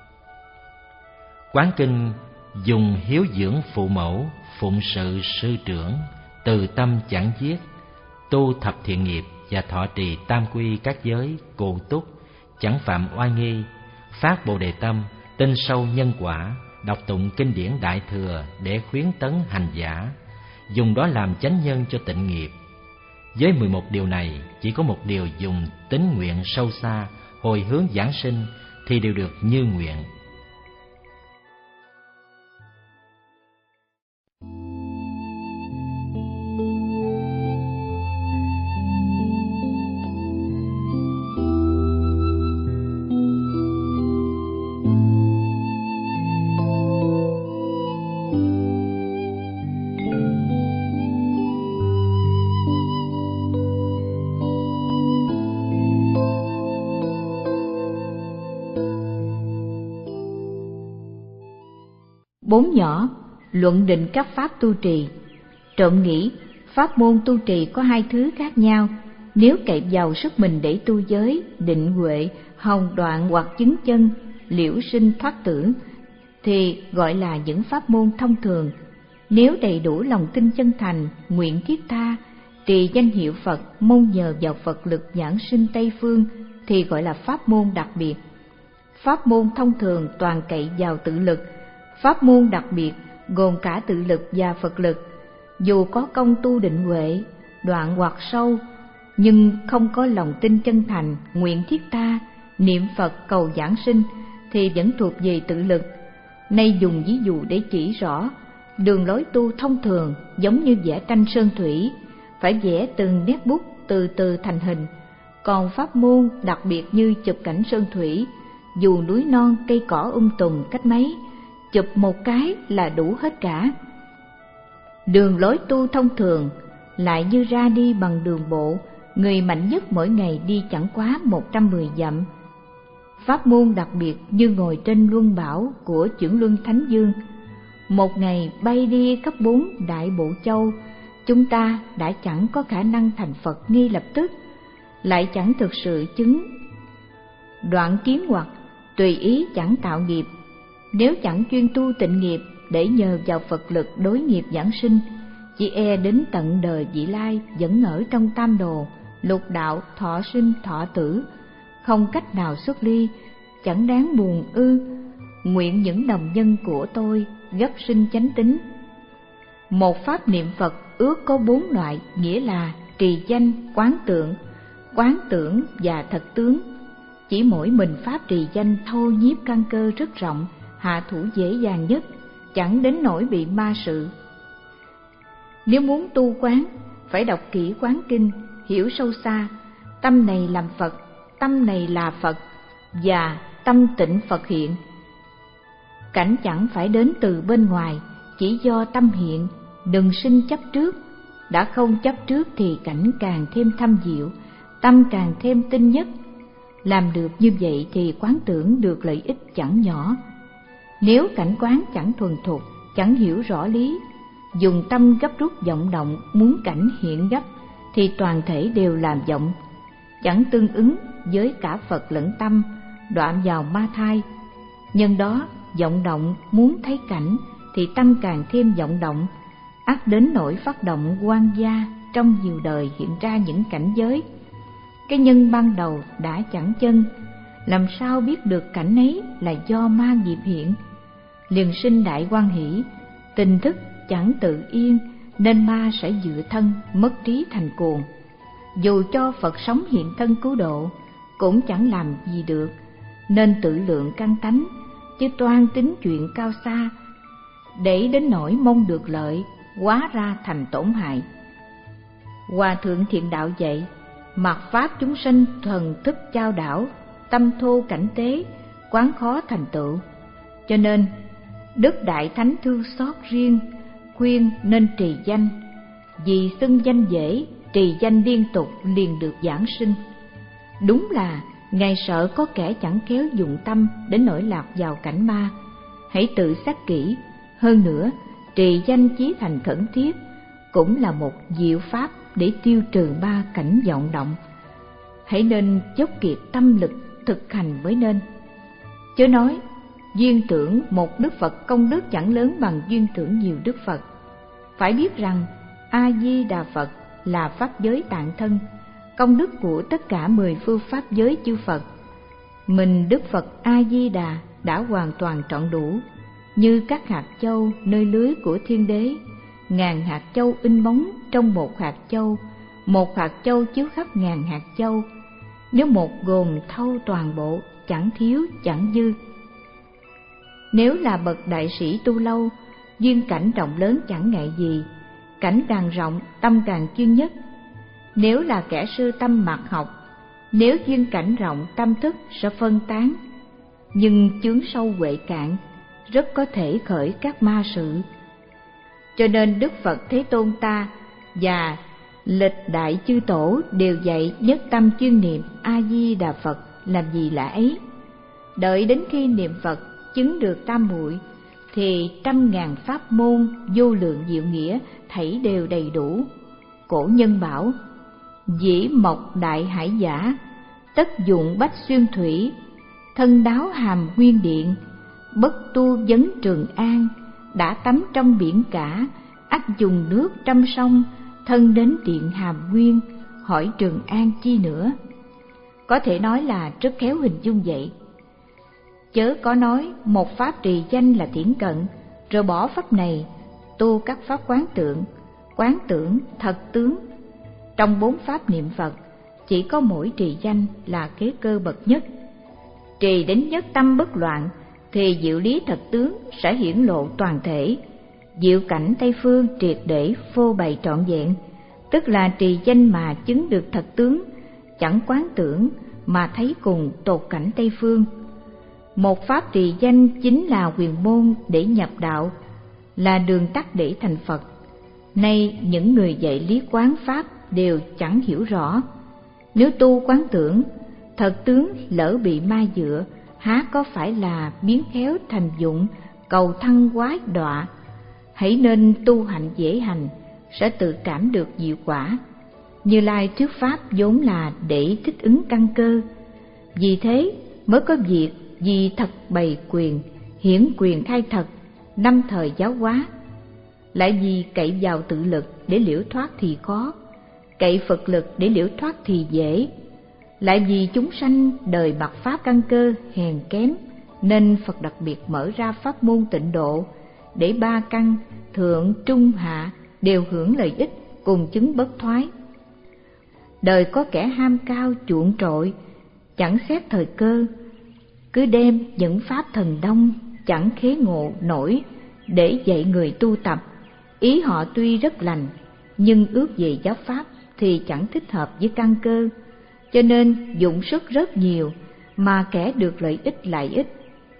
Quán Kinh dùng hiếu dưỡng phụ mẫu, phụng sự sư trưởng, từ tâm chẳng giết, tu thập thiện nghiệp và thọ trì tam quy các giới, cụ túc, chẳng phạm oai nghi, phát bồ đề tâm, tin sâu nhân quả, đọc tụng kinh điển Đại Thừa để khuyến tấn hành giả, dùng đó làm chánh nhân cho tịnh nghiệp. Với mười một điều này, chỉ có một điều dùng tín nguyện sâu xa, hồi hướng giảng sinh thì đều được như nguyện. Bốn nhỏ, luận định các pháp tu trì. Trộm nghĩ, pháp môn tu trì có hai thứ khác nhau. Nếu cậy vào sức mình để tu giới, định huệ, hồng đoạn hoặc chứng chân, liễu sinh thoát tử, thì gọi là những pháp môn thông thường. Nếu đầy đủ lòng tin chân thành, nguyện thiết tha, trì danh hiệu Phật, mong nhờ vào Phật lực giảng sinh Tây Phương, thì gọi là pháp môn đặc biệt. Pháp môn thông thường toàn cậy vào tự lực. Pháp môn đặc biệt gồm cả tự lực và Phật lực. Dù có công tu định huệ, đoạn hoặc sâu, nhưng không có lòng tin chân thành, nguyện thiết tha, niệm Phật cầu giảng sinh, thì vẫn thuộc về tự lực. Nay dùng ví dụ để chỉ rõ, đường lối tu thông thường giống như vẽ tranh sơn thủy, phải vẽ từng nét bút từ từ thành hình. Còn pháp môn đặc biệt như chụp cảnh sơn thủy, dù núi non cây cỏ um tùm cách mấy, chụp một cái là đủ hết cả. Đường lối tu thông thường lại như ra đi bằng đường bộ, người mạnh nhất mỗi ngày đi chẳng quá một trăm mười dặm. Pháp môn đặc biệt như ngồi trên luân bảo của Chưởng Luân Thánh Dương, một ngày bay đi khắp bốn đại bộ châu, chúng ta đã chẳng có khả năng thành Phật ngay lập tức, lại chẳng thực sự chứng đoạn kiến hoặc tùy ý chẳng tạo nghiệp. Nếu chẳng chuyên tu tịnh nghiệp để nhờ vào Phật lực đối nghiệp giảng sinh, chỉ e đến tận đời vị lai vẫn ở trong tam đồ, lục đạo, thọ sinh thọ tử, không cách nào xuất ly, chẳng đáng buồn ư. Nguyện những đồng nhân của tôi gấp sinh chánh tín. Một pháp niệm Phật ước có bốn loại, nghĩa là trì danh, quán tưởng, quán tưởng và thật tướng. Chỉ mỗi mình pháp trì danh thô nhiếp căn cơ rất rộng, hạ thủ dễ dàng nhất, chẳng đến nỗi bị ma sự. Nếu muốn tu quán, phải đọc kỹ quán kinh, hiểu sâu xa, tâm này làm Phật, tâm này là Phật, và tâm tịnh Phật hiện. Cảnh chẳng phải đến từ bên ngoài, chỉ do tâm hiện, đừng sinh chấp trước. Đã không chấp trước thì cảnh càng thêm thâm diệu, tâm càng thêm tinh nhất. Làm được như vậy thì quán tưởng được lợi ích chẳng nhỏ. Nếu cảnh quán chẳng thuần thục, chẳng hiểu rõ lý, dùng tâm gấp rút vọng động muốn cảnh hiện gấp, thì toàn thể đều làm vọng, chẳng tương ứng với cả Phật lẫn tâm, đọa vào ma thai. Nhân đó vọng động muốn thấy cảnh thì tâm càng thêm vọng động, ắt đến nỗi phát động oan gia, trong nhiều đời hiện ra những cảnh giới. Cái nhân ban đầu đã chẳng chân, làm sao biết được cảnh ấy là do ma nghiệp hiện? Liền sinh đại hoan hỷ, tình thức chẳng tự yên, nên ma sẽ dự thân, mất trí thành cuồng. Dù cho Phật sống hiện thân cứu độ, cũng chẳng làm gì được, nên tự lượng căn tánh, chứ toan tính chuyện cao xa, để đến nỗi mong được lợi, hóa ra thành tổn hại. Hòa thượng Thiện Đạo dạy, mặc pháp chúng sanh thần thức chao đảo, tâm thô cảnh tế, quán khó thành tựu. Cho nên Đức Đại Thánh thương xót riêng, khuyên nên trì danh, vì xưng danh dễ, trì danh liên tục liền được giảng sinh. Đúng là Ngài sợ có kẻ chẳng khéo dụng tâm đến nỗi lạc vào cảnh ma. Hãy tự xét kỹ. Hơn nữa, trì danh chí thành khẩn thiết cũng là một diệu pháp để tiêu trừ ba cảnh vọng động. Hãy nên dốc kiệt tâm lực thực hành mới nên. Chớ nói duyên tưởng một Đức Phật công đức chẳng lớn bằng duyên tưởng nhiều Đức Phật. Phải biết rằng A Di Đà Phật là pháp giới tạng thân, công đức của tất cả mười phương pháp giới chư Phật. Mình Đức Phật A Di Đà đã hoàn toàn trọn đủ, như các hạt châu nơi lưới của Thiên Đế, ngàn hạt châu in bóng trong một hạt châu, một hạt châu chiếu khắp ngàn hạt châu. Nếu một gồm thâu toàn bộ, chẳng thiếu chẳng dư. Nếu là bậc đại sĩ tu lâu, duyên cảnh rộng lớn chẳng ngại gì, cảnh càng rộng tâm càng chuyên nhất. Nếu là kẻ sư tâm mạt học, nếu duyên cảnh rộng tâm thức sẽ phân tán, nhưng chướng sâu huệ cạn, rất có thể khởi các ma sự. Cho nên Đức Phật Thế Tôn ta và lịch đại chư tổ đều dạy nhất tâm chuyên niệm A Di Đà Phật. Làm gì lạ ấy? Đợi đến khi niệm Phật chứng được tam muội, thì trăm ngàn pháp môn vô lượng diệu nghĩa thảy đều đầy đủ. Cổ nhân bảo: dĩ mộc đại hải giả, tất dụng bách xuyên thủy, thân đáo hàm nguyên điện, bất tu vấn Trường An, đã tắm trong biển cả, ắt dùng nước trăm sông, thân đến điện hàm nguyên, hỏi Trường An chi nữa. Có thể nói là rất khéo hình dung vậy. Chớ có nói một pháp trì danh là thiển cận, rồi bỏ pháp này tu các pháp quán tượng, quán tưởng thật tướng. Trong bốn pháp niệm Phật, chỉ có mỗi trì danh là kế cơ bậc nhất. Trì đến nhất tâm bất loạn thì diệu lý thật tướng sẽ hiển lộ toàn thể, diệu cảnh Tây phương triệt để phô bày trọn vẹn, tức là trì danh mà chứng được thật tướng, chẳng quán tưởng mà thấy cùng tột cảnh Tây phương. Một pháp trì danh chính là quyền môn để nhập đạo, là đường tắt để thành Phật. Nay những người dạy lý quán pháp đều chẳng hiểu rõ. Nếu tu quán tưởng, thật tướng lỡ bị ma dựa, há có phải là biến khéo thành dụng, cầu thăng quái đọa. Hãy nên tu hạnh dễ hành, sẽ tự cảm được diệu quả. Như Lai thuyết pháp vốn là để thích ứng căn cơ, vì thế mới có việc vì thật bày quyền, hiển quyền khai thật, năm thời giáo hóa. Lại vì cậy vào tự lực để liễu thoát thì khó, cậy Phật lực để liễu thoát thì dễ. Lại vì chúng sanh đời bặt pháp căn cơ hèn kém, nên Phật đặc biệt mở ra pháp môn tịnh độ, để ba căn thượng trung hạ đều hưởng lợi ích, cùng chứng bất thoái. Đời có kẻ ham cao chuộng trội, chẳng xét thời cơ, cứ đem những pháp thần thông chẳng khế ngộ nổi để dạy người tu tập. Ý họ tuy rất lành, nhưng ước về giáo pháp thì chẳng thích hợp với căn cơ, cho nên dụng sức rất nhiều mà kẻ được lợi ích lại ít.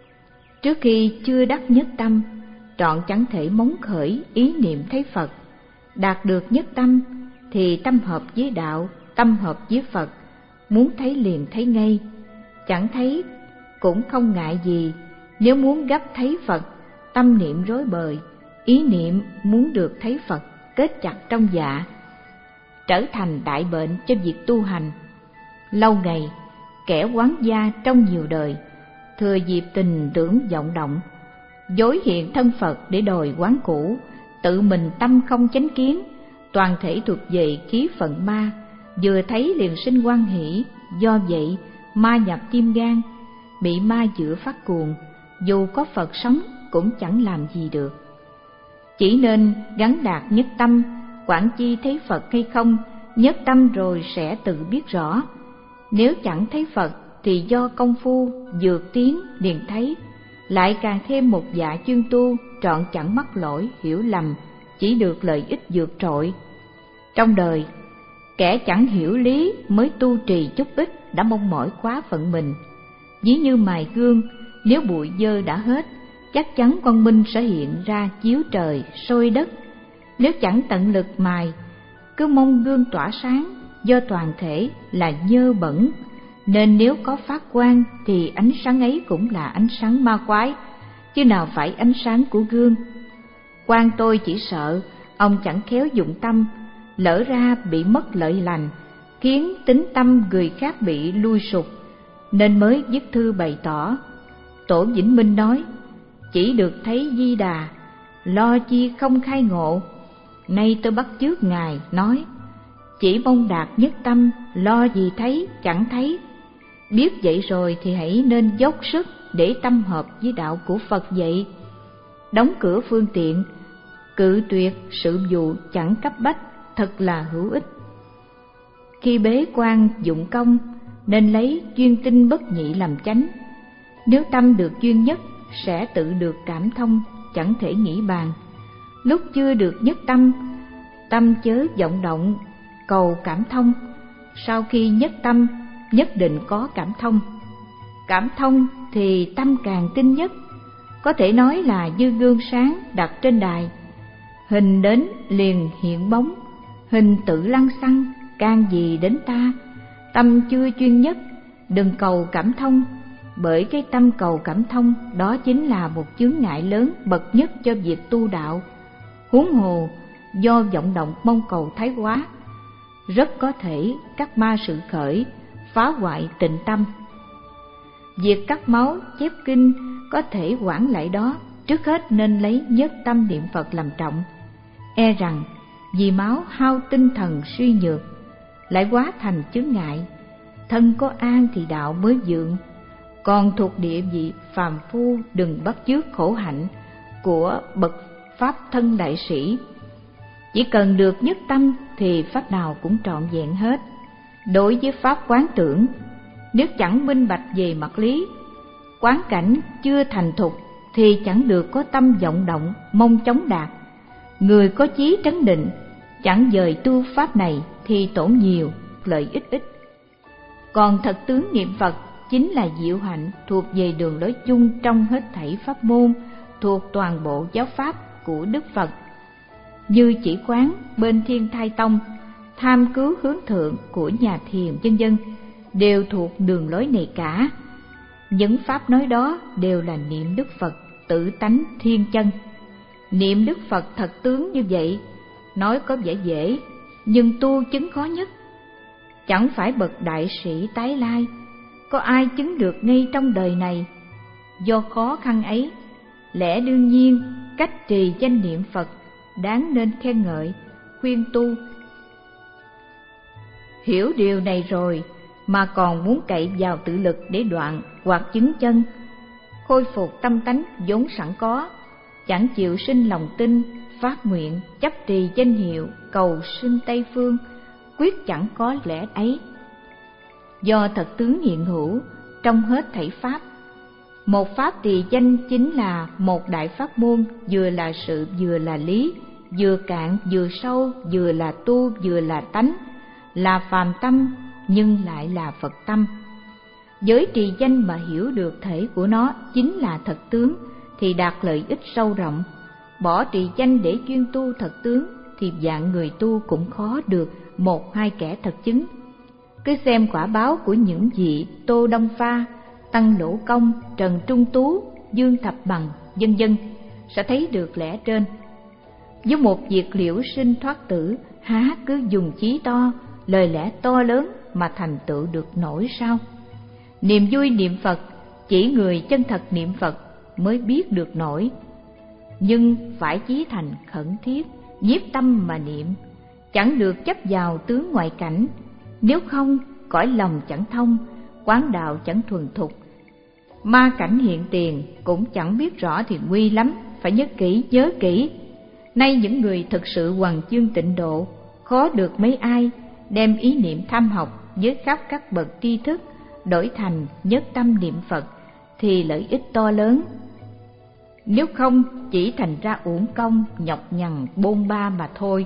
Trước khi chưa đắc nhất tâm, trọn chẳng thể móng khởi ý niệm thấy Phật. Đạt được nhất tâm thì tâm hợp với đạo, tâm hợp với Phật, muốn thấy liền thấy ngay. Chẳng thấy cũng không ngại gì, nếu muốn gấp thấy Phật, tâm niệm rối bời, ý niệm muốn được thấy Phật kết chặt trong dạ, trở thành đại bệnh cho việc tu hành. Lâu ngày, kẻ quán gia trong nhiều đời, thừa dịp tình tưởng vọng động, dối hiện thân Phật để đòi quán cũ, tự mình tâm không chánh kiến, toàn thể thuộc về khí phận ma, vừa thấy liền sinh hoan hỷ. Do vậy ma nhập tim gan, bị ma dựa phát cuồng, dù có Phật sống cũng chẳng làm gì được. Chỉ nên gắn đạt nhất tâm, quản chi thấy Phật hay không, nhất tâm rồi sẽ tự biết rõ. Nếu chẳng thấy Phật thì do công phu vượt tiến liền thấy, lại càng thêm một dạ chuyên tu, trọn chẳng mắc lỗi hiểu lầm, chỉ được lợi ích vượt trội. Trong đời, kẻ chẳng hiểu lý mới tu trì chút ít đã mong mỏi quá phận mình. Ví như mài gương, nếu bụi dơ đã hết, chắc chắn quang minh sẽ hiện ra chiếu trời soi đất. Nếu chẳng tận lực mài, cứ mong gương tỏa sáng, do toàn thể là nhơ bẩn, nên nếu có phát quang thì ánh sáng ấy cũng là ánh sáng ma quái, chứ nào phải ánh sáng của gương. Quan tôi chỉ sợ ông chẳng khéo dụng tâm, lỡ ra bị mất lợi lành, khiến tính tâm người khác bị lui sụp, nên mới viết thư bày tỏ. Tổ Vĩnh Minh nói: chỉ được thấy Di Đà, lo chi không khai ngộ. Nay tôi bắt chước ngài nói: chỉ mong đạt nhất tâm, lo gì thấy chẳng thấy. Biết vậy rồi thì hãy nên dốc sức để tâm hợp với đạo của Phật vậy. Đóng cửa phương tiện, cự tuyệt sự vụ chẳng cấp bách, thật là hữu ích. Khi bế quan dụng công, nên lấy duyên tinh bất nhị làm chánh. Nếu tâm được duyên nhất, sẽ tự được cảm thông, chẳng thể nghĩ bàn. Lúc chưa được nhất tâm, tâm chớ vọng động cầu cảm thông. Sau khi nhất tâm, nhất định có cảm thông. Cảm thông thì tâm càng tinh nhất, có thể nói là như gương sáng đặt trên đài. Hình đến liền hiện bóng, hình tự lăng xăng, can gì đến ta. Tâm chưa chuyên nhất, đừng cầu cảm thông, bởi cái tâm cầu cảm thông đó chính là một chướng ngại lớn bậc nhất cho việc tu đạo. Huống hồ do vọng động mong cầu thái quá, rất có thể các ma sự khởi, phá hoại tịnh tâm. Việc cắt máu chép kinh có thể quản lại đó, trước hết nên lấy nhất tâm niệm Phật làm trọng. E rằng vì máu hao tinh thần suy nhược, lại quá thành chướng ngại. Thân có an thì đạo mới vượng. Còn thuộc địa vị phàm phu đừng bắt chước khổ hạnh của bậc pháp thân đại sĩ. Chỉ cần được nhất tâm thì pháp nào cũng trọn vẹn hết. Đối với pháp quán tưởng, nếu chẳng minh bạch về mặt lý, quán cảnh chưa thành thục thì chẳng được có tâm vọng động mong chống đạt. Người có chí trấn định, chẳng dời tu pháp này thì tổn nhiều, lợi ích ít. Còn thật tướng niệm Phật chính là diệu hạnh thuộc về đường lối chung trong hết thảy pháp môn, thuộc toàn bộ giáo pháp của Đức Phật. Như chỉ quán bên Thiên Thai Tông, tham cứu hướng thượng của nhà thiền vân vân đều thuộc đường lối này cả. Những pháp nói đó đều là niệm Đức Phật tự tánh thiên chân. Niệm Đức Phật thật tướng như vậy, nói có vẻ dễ, nhưng tu chứng khó nhất. Chẳng phải bậc đại sĩ tái lai, có ai chứng được ngay trong đời này. Do khó khăn ấy, lẽ đương nhiên cách trì danh niệm Phật đáng nên khen ngợi, khuyên tu. Hiểu điều này rồi mà còn muốn cậy vào tự lực để đoạn hoặc chứng chân, khôi phục tâm tánh vốn sẵn có, chẳng chịu sinh lòng tin, phát nguyện, chấp trì danh hiệu, cầu sinh Tây Phương, quyết chẳng có lẽ ấy. Do thật tướng hiện hữu trong hết thảy pháp, một pháp trì danh chính là một đại pháp môn, vừa là sự vừa là lý, vừa cạn vừa sâu, vừa là tu vừa là tánh, là phàm tâm nhưng lại là Phật tâm. Với trì danh mà hiểu được thể của nó chính là thật tướng thì đạt lợi ích sâu rộng. Bỏ trì danh để chuyên tu thật tướng thì dạng người tu cũng khó được một hai kẻ thật chứng. Cứ xem quả báo của những vị Tô Đông Pha, Tăng Lỗ Công, Trần Trung Tú, Dương Thập Bằng, vân vân sẽ thấy được lẽ trên. Với một việc liễu sinh thoát tử, há cứ dùng chí to, lời lẽ to lớn mà thành tựu được nổi sao? Niềm vui niệm Phật chỉ người chân thật niệm Phật mới biết được nổi. Nhưng phải chí thành khẩn thiết, nhiếp tâm mà niệm, chẳng được chấp vào tướng ngoại cảnh. Nếu không, cõi lòng chẳng thông, quán đạo chẳng thuần thục, ma cảnh hiện tiền cũng chẳng biết rõ thì nguy lắm, phải nhớ kỹ nhớ kỹ. Nay những người thực sự hoằng chương tịnh độ, khó được mấy ai đem ý niệm tham học với khắp các bậc tri thức đổi thành nhất tâm niệm Phật thì lợi ích to lớn. Nếu không chỉ thành ra uổng công nhọc nhằn bôn ba mà thôi.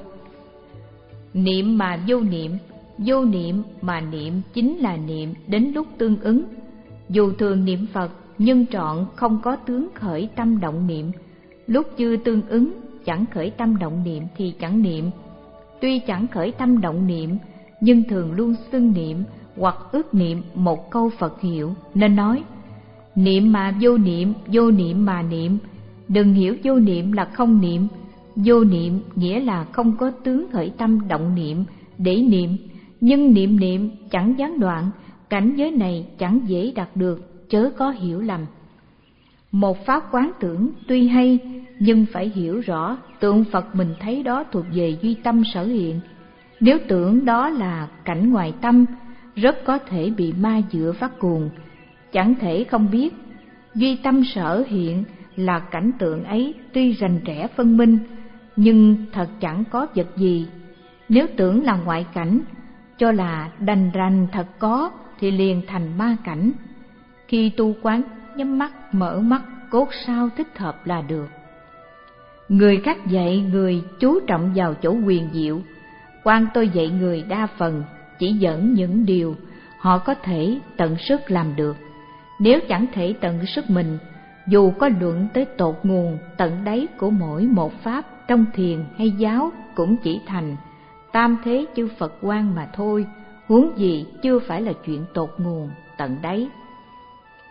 Niệm mà vô niệm, vô niệm mà niệm chính là niệm đến lúc tương ứng. Dù thường niệm Phật nhưng trọn không có tướng khởi tâm động niệm, lúc chưa tương ứng chẳng khởi tâm động niệm thì chẳng niệm. Tuy chẳng khởi tâm động niệm nhưng thường luôn xưng niệm hoặc ước niệm một câu Phật hiệu, nên nói niệm mà vô niệm, vô niệm mà niệm. Đừng hiểu vô niệm là không niệm. Vô niệm nghĩa là không có tướng khởi tâm động niệm để niệm, nhưng niệm niệm chẳng gián đoạn, cảnh giới này chẳng dễ đạt được, chớ có hiểu lầm. Một pháp quán tưởng tuy hay nhưng phải hiểu rõ tượng Phật mình thấy đó thuộc về duy tâm sở hiện. Nếu tưởng đó là cảnh ngoài tâm, rất có thể bị ma dựa phát cuồng, chẳng thể không biết. Duy tâm sở hiện là cảnh tượng ấy tuy rành rẽ phân minh, nhưng thật chẳng có vật gì. Nếu tưởng là ngoại cảnh, cho là đành rành thật có thì liền thành ma cảnh. Khi tu quán, nhắm mắt mở mắt cốt sao thích hợp là được. Người khác dạy người chú trọng vào chỗ quyền diệu, quan tôi dạy người đa phần chỉ dẫn những điều họ có thể tận sức làm được. Nếu chẳng thể tận sức mình, dù có luận tới tột nguồn tận đáy của mỗi một pháp trong thiền hay giáo cũng chỉ thành tam thế chư Phật quan mà thôi, huống gì chưa phải là chuyện tột nguồn tận đáy.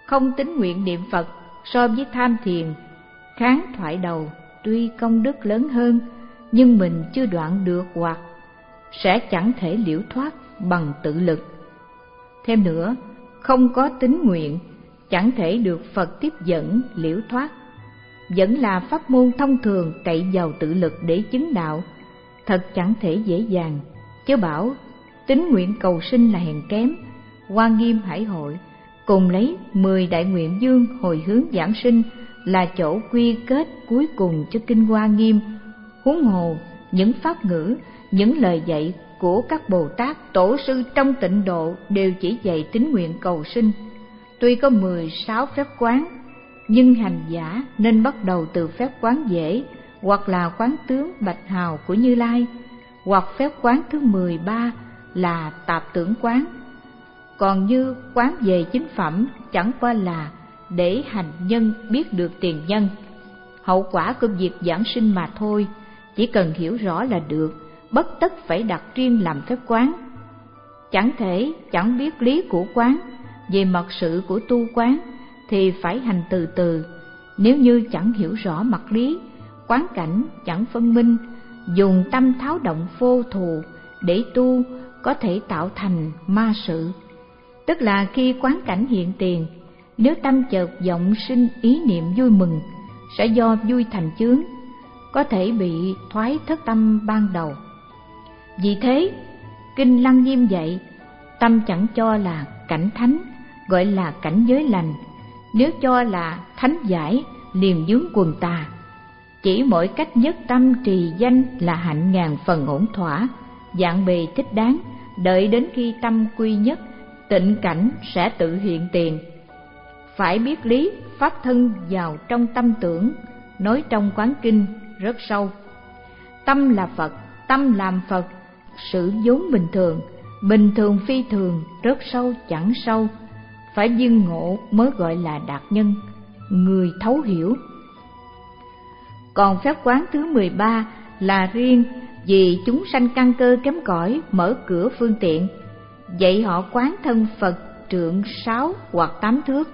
Không tín nguyện niệm Phật so với tham thiền, kháng thoại đầu tuy công đức lớn hơn, nhưng mình chưa đoạn được hoặc sẽ chẳng thể liễu thoát bằng tự lực. Thêm nữa, không có tín nguyện chẳng thể được Phật tiếp dẫn liễu thoát. Vẫn là pháp môn thông thường cậy vào tự lực để chứng đạo, thật chẳng thể dễ dàng. Chớ bảo tín nguyện cầu sinh là hèn kém. Hoa Nghiêm Hải Hội cùng lấy mười đại nguyện dương hồi hướng giảng sinh là chỗ quy kết cuối cùng cho kinh Hoa Nghiêm. Huống hồ những pháp ngữ, những lời dạy của các Bồ Tát tổ sư trong tịnh độ đều chỉ dạy tín nguyện cầu sinh. Tuy có mười sáu phép quán, nhưng hành giả nên bắt đầu từ phép quán dễ, hoặc là quán tướng bạch hào của Như Lai, hoặc phép quán thứ mười ba là tạp tưởng quán. Còn như quán về chính phẩm chẳng qua là để hành nhân biết được tiền nhân, hậu quả của việc giảng sinh mà thôi. Chỉ cần hiểu rõ là được, bất tất phải đặt riêng làm phép quán. Chẳng thể chẳng biết lý của quán, về mật sự của tu quán thì phải hành từ từ. Nếu như chẳng hiểu rõ mặt lý, quán cảnh chẳng phân minh, dùng tâm tháo động vô thù để tu có thể tạo thành ma sự. Tức là khi quán cảnh hiện tiền, nếu tâm chợt vọng sinh ý niệm vui mừng, sẽ do vui thành chướng, có thể bị thoái thất tâm ban đầu. Vì thế, Kinh Lăng Nghiêm dạy, tâm chẳng cho là cảnh thánh, gọi là cảnh giới lành. Nếu cho là thánh giải, liền vướng quần tà. Chỉ mỗi cách nhất tâm trì danh là hạnh ngàn phần ổn thỏa, dạng bề thích đáng. Đợi đến khi tâm quy nhất, tịnh cảnh sẽ tự hiện tiền. Phải biết lý, pháp thân vào trong tâm tưởng, nói trong quán kinh rất sâu. Tâm là Phật, tâm làm Phật, sự vốn bình thường, bình thường phi thường, rất sâu chẳng sâu. Phải viên ngộ mới gọi là đạt nhân, người thấu hiểu. Còn phép quán thứ mười ba là riêng vì chúng sanh căn cơ kém cỏi, mở cửa phương tiện, dạy họ quán thân Phật trượng sáu hoặc tám thước.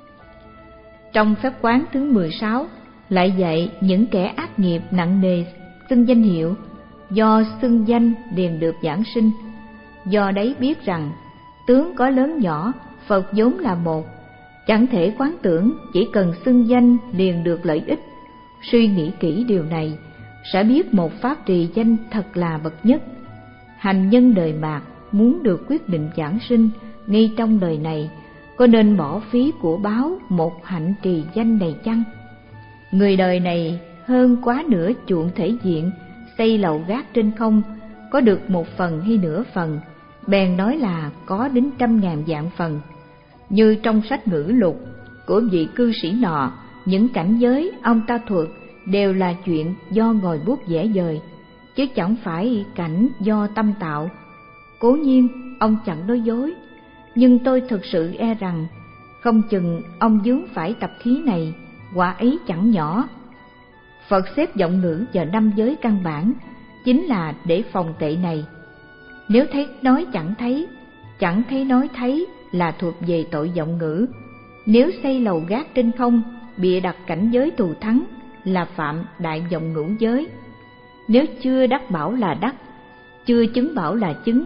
Trong phép quán thứ mười sáu lại dạy những kẻ ác nghiệp nặng nề xưng danh hiệu, do xưng danh liền được giảng sinh. Do đấy biết rằng tướng có lớn nhỏ, Phật vốn là một, chẳng thể quán tưởng chỉ cần xưng danh liền được lợi ích. Suy nghĩ kỹ điều này, sẽ biết một pháp trì danh thật là bậc nhất. Hành nhân đời mạt muốn được quyết định giảng sinh ngay trong đời này, có nên bỏ phí của báo một hạnh trì danh này chăng? Người đời này hơn quá nửa chuộng thể diện, xây lầu gác trên không, có được một phần hay nửa phần, bèn nói là có đến trăm ngàn vạn phần. Như trong sách ngữ lục của vị cư sĩ nọ, những cảnh giới ông ta thuật đều là chuyện do ngòi bút vẽ vời, chứ chẳng phải cảnh do tâm tạo. Cố nhiên ông chẳng nói dối, nhưng tôi thực sự e rằng không chừng ông vướng phải tập khí này, quả ấy chẳng nhỏ. Phật xếp giọng ngữ vào năm giới căn bản chính là để phòng tệ này. Nếu thấy nói chẳng thấy, chẳng thấy nói thấy là thuộc về tội vọng ngữ. Nếu xây lầu gác trên không, bịa đặt cảnh giới thù thắng là phạm đại vọng ngữ giới. Nếu chưa đắc bảo là đắc, chưa chứng bảo là chứng.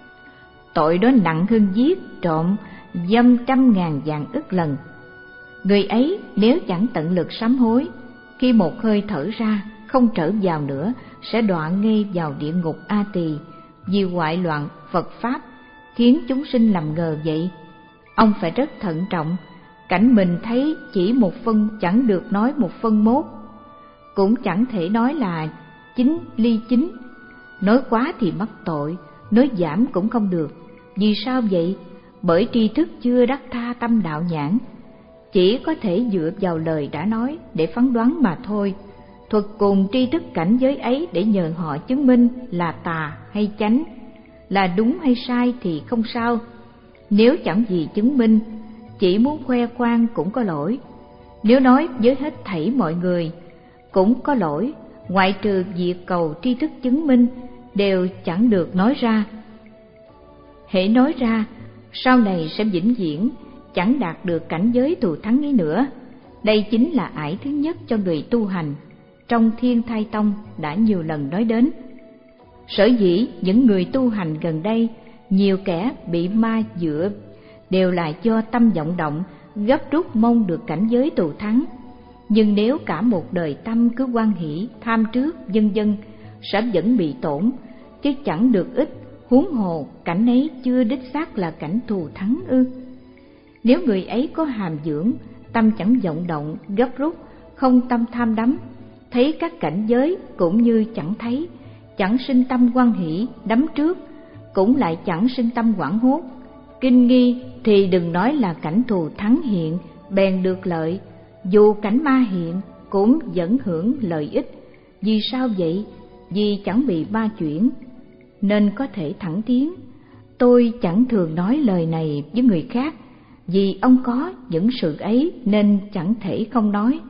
Tội đó nặng hơn giết, trộm, dâm trăm ngàn vạn ức lần. Người ấy nếu chẳng tận lực sám hối, khi một hơi thở ra không trở vào nữa, sẽ đọa ngay vào địa ngục A Tỳ, vì hoại loạn Phật Pháp, khiến chúng sinh lầm ngờ vậy. Ông phải rất thận trọng, cảnh mình thấy chỉ một phân chẳng được nói một phân mốt, cũng chẳng thể nói là chính ly chính. Nói quá thì mắc tội, nói giảm cũng không được. Vì sao vậy? Bởi tri thức chưa đắc tha tâm đạo nhãn, chỉ có thể dựa vào lời đã nói để phán đoán mà thôi. Thuật cùng tri thức cảnh giới ấy để nhờ họ chứng minh là tà hay chánh, là đúng hay sai thì không sao. Nếu chẳng gì chứng minh, chỉ muốn khoe khoang cũng có lỗi. Nếu nói với hết thảy mọi người cũng có lỗi, ngoại trừ việc cầu tri thức chứng minh đều chẳng được nói ra. Hễ nói ra, sau này sẽ vĩnh viễn chẳng đạt được cảnh giới thù thắng ấy nữa. Đây chính là ải thứ nhất cho người tu hành, trong Thiên Thai Tông đã nhiều lần nói đến. Sở dĩ những người tu hành gần đây, nhiều kẻ bị ma dựa đều là do tâm vọng động, gấp rút mong được cảnh giới thù thắng. Nhưng nếu cả một đời tâm cứ hoan hỷ, tham trước, vân vân, sẽ vẫn bị tổn, chứ chẳng được ích. Huống hồ cảnh ấy chưa đích xác là cảnh thù thắng ư? Nếu người ấy có hàm dưỡng, tâm chẳng vọng động, gấp rút, không tâm tham đắm, thấy các cảnh giới cũng như chẳng thấy, chẳng sinh tâm hoan hỷ, đắm trước, cũng lại chẳng sinh tâm hoảng hốt, kinh nghi, thì đừng nói là cảnh thù thắng hiện, bèn được lợi, dù cảnh ma hiện cũng vẫn hưởng lợi ích. Vì sao vậy? Vì chẳng bị ma chuyển, nên có thể thẳng tiến. Tôi chẳng thường nói lời này với người khác, vì ông có những sự ấy nên chẳng thể không nói.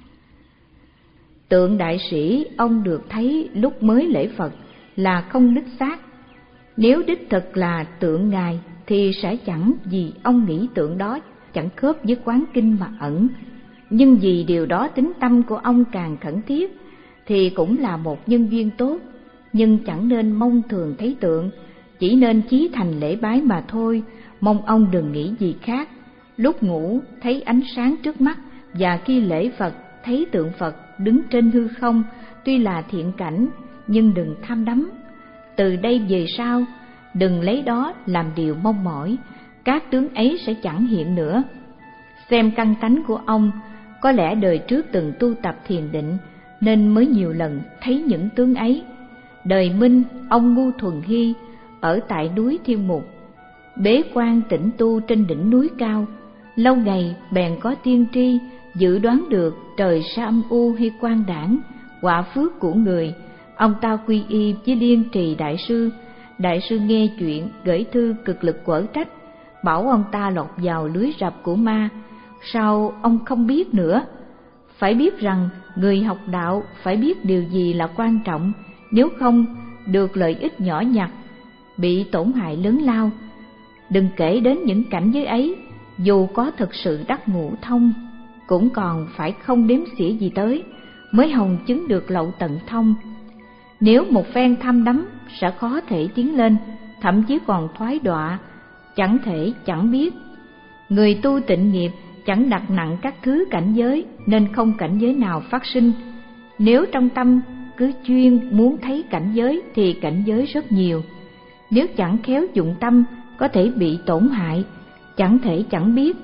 Tượng đại sĩ ông được thấy lúc mới lễ Phật là không đích xác. Nếu đích thực là tượng Ngài thì sẽ chẳng vì ông nghĩ tượng đó chẳng khớp với quán kinh mà ẩn. Nhưng vì điều đó tính tâm của ông càng khẩn thiết thì cũng là một nhân duyên tốt. Nhưng chẳng nên mong thường thấy tượng, chỉ nên chí thành lễ bái mà thôi. Mong ông đừng nghĩ gì khác. Lúc ngủ thấy ánh sáng trước mắt, và khi lễ Phật thấy tượng Phật đứng trên hư không, tuy là thiện cảnh nhưng đừng tham đắm. Từ đây về sau đừng lấy đó làm điều mong mỏi, các tướng ấy sẽ chẳng hiện nữa. Xem căn tánh của ông, có lẽ đời trước từng tu tập thiền định nên mới nhiều lần thấy những tướng ấy. Đời Minh, ông Ngu Thuần Hy ở tại núi Thiên Mục, bế quan tĩnh tu trên đỉnh núi cao. Lâu ngày bèn có tiên tri dự đoán được trời sẽ âm u hay quang đãng, quả phước của người. Ông ta quy y với Liên Trì đại sư. Đại sư nghe chuyện gửi thư cực lực quở trách, bảo ông ta lọt vào lưới rập của ma. Sao ông không biết nữa? Phải biết rằng người học đạo phải biết điều gì là quan trọng, nếu không được lợi ích nhỏ nhặt, bị tổn hại lớn lao. Đừng kể đến những cảnh giới ấy, dù có thực sự đắc ngũ thông, cũng còn phải không đếm xỉa gì tới, mới hồng chứng được lậu tận thông. Nếu một phen tham đắm sẽ khó thể tiến lên, thậm chí còn thoái đọa, chẳng thể chẳng biết. Người tu tịnh nghiệp chẳng đặt nặng các thứ cảnh giới, nên không cảnh giới nào phát sinh. Nếu trong tâm cứ chuyên muốn thấy cảnh giới thì cảnh giới rất nhiều. Nếu chẳng khéo dụng tâm, có thể bị tổn hại, chẳng thể chẳng biết.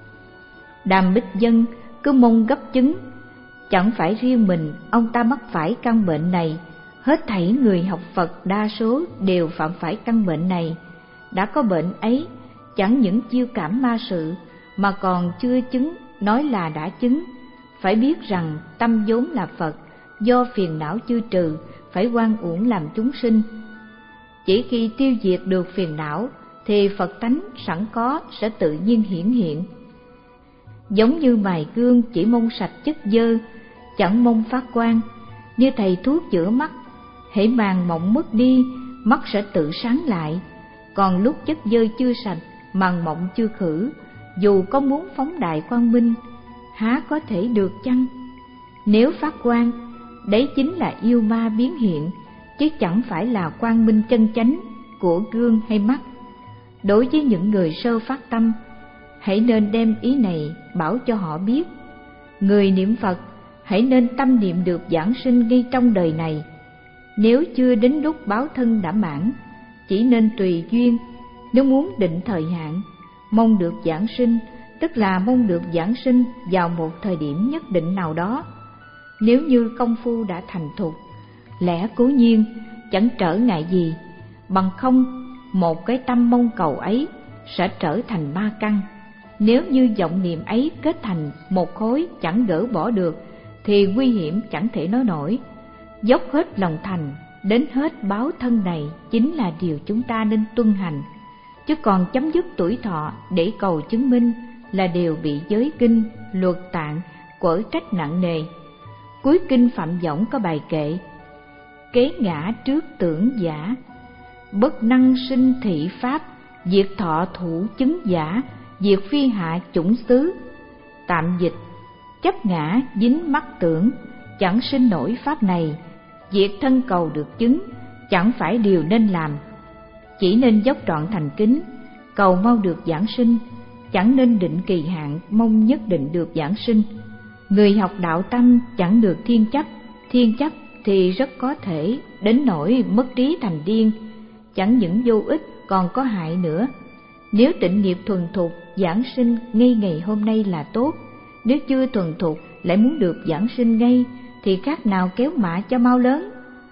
Đàm Bích Dân cứ mong gấp chứng, chẳng phải riêng mình ông ta mắc phải căn bệnh này, hết thảy người học Phật đa số đều phạm phải căn bệnh này. Đã có bệnh ấy, chẳng những chiêu cảm ma sự mà còn chưa chứng nói là đã chứng. Phải biết rằng tâm vốn là Phật, do phiền não chưa trừ, phải oan uổng làm chúng sinh. Chỉ khi tiêu diệt được phiền não thì Phật tánh sẵn có sẽ tự nhiên hiển hiện. Giống như mài gương chỉ mong sạch chất dơ, chẳng mong phát quang. Như thầy thuốc chữa mắt, hễ màng mộng mất đi, mắt sẽ tự sáng lại. Còn lúc chất dơ chưa sạch, màng mộng chưa khử, dù có muốn phóng đại quang minh, há có thể được chăng? Nếu phát quang, đấy chính là yêu ma biến hiện, chứ chẳng phải là quang minh chân chánh của gương hay mắt. Đối với những người sơ phát tâm, hãy nên đem ý này bảo cho họ biết. Người niệm Phật hãy nên tâm niệm được giảng sinh ngay trong đời này. Nếu chưa đến lúc báo thân đã mãn, chỉ nên tùy duyên. Nếu muốn định thời hạn, mong được giảng sinh, tức là mong được giảng sinh vào một thời điểm nhất định nào đó. Nếu như công phu đã thành thục, lẽ cố nhiên chẳng trở ngại gì, bằng không một cái tâm mong cầu ấy sẽ trở thành ma căn. Nếu như vọng niệm ấy kết thành một khối chẳng gỡ bỏ được, thì nguy hiểm chẳng thể nói nổi. Dốc hết lòng thành, đến hết báo thân này chính là điều chúng ta nên tuân hành. Chứ còn chấm dứt tuổi thọ để cầu chứng minh là điều bị giới kinh, luật tạng, quở trách nặng nề. Cuối kinh Phạm Võng có bài kệ: kế ngã trước tưởng giả, bất năng sinh thị pháp, diệt thọ thủ chứng giả, diệt phi hạ chủng xứ. Tạm dịch: chấp ngã dính mắc tưởng, chẳng sinh nổi pháp này. Diệt thân cầu được chứng, chẳng phải điều nên làm. Chỉ nên dốc trọn thành kính, cầu mau được giảng sinh, chẳng nên định kỳ hạn mong nhất định được giảng sinh. Người học đạo tâm chẳng được thiên chấp, thiên chấp thì rất có thể đến nỗi mất trí thành điên, chẳng những vô ích còn có hại nữa. Nếu tịnh nghiệp thuần thục giảng sinh ngay ngày hôm nay là tốt, nếu chưa thuần thục lại muốn được giảng sinh ngay thì khác nào kéo mã cho mau lớn.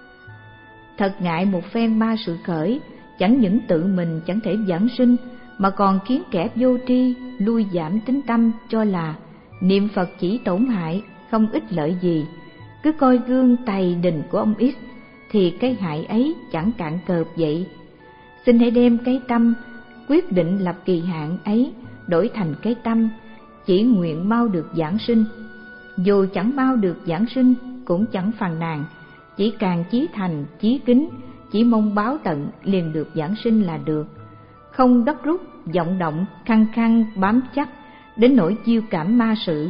Thật ngại một phen ba sự khởi, chẳng những tự mình chẳng thể giảng sinh mà còn khiến kẻ vô tri lui giảm tính tâm, cho là niệm Phật chỉ tổn hại không ích lợi gì. Cứ coi gương tày đình của ông X thì cái hại ấy chẳng cạn cợp vậy. Xin hãy đem cái tâm quyết định lập kỳ hạn ấy đổi thành cái tâm chỉ nguyện mau được giảng sinh. Dù chẳng mau được giảng sinh cũng chẳng phàn nàn, chỉ càng chí thành chí kính, chỉ mong báo tận liền được giảng sinh là được. Không đất rút vọng động khăng khăng bám chắc đến nỗi chiêu cảm ma sự.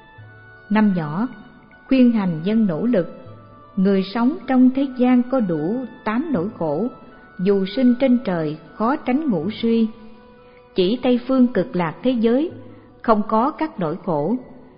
Năm nhỏ khuyên hành dân nỗ lực. Người sống trong thế gian có đủ tám nỗi khổ, dù sinh trên trời khó tránh ngủ suy. Chỉ Tây phương cực lạc thế giới không có các nỗi khổ,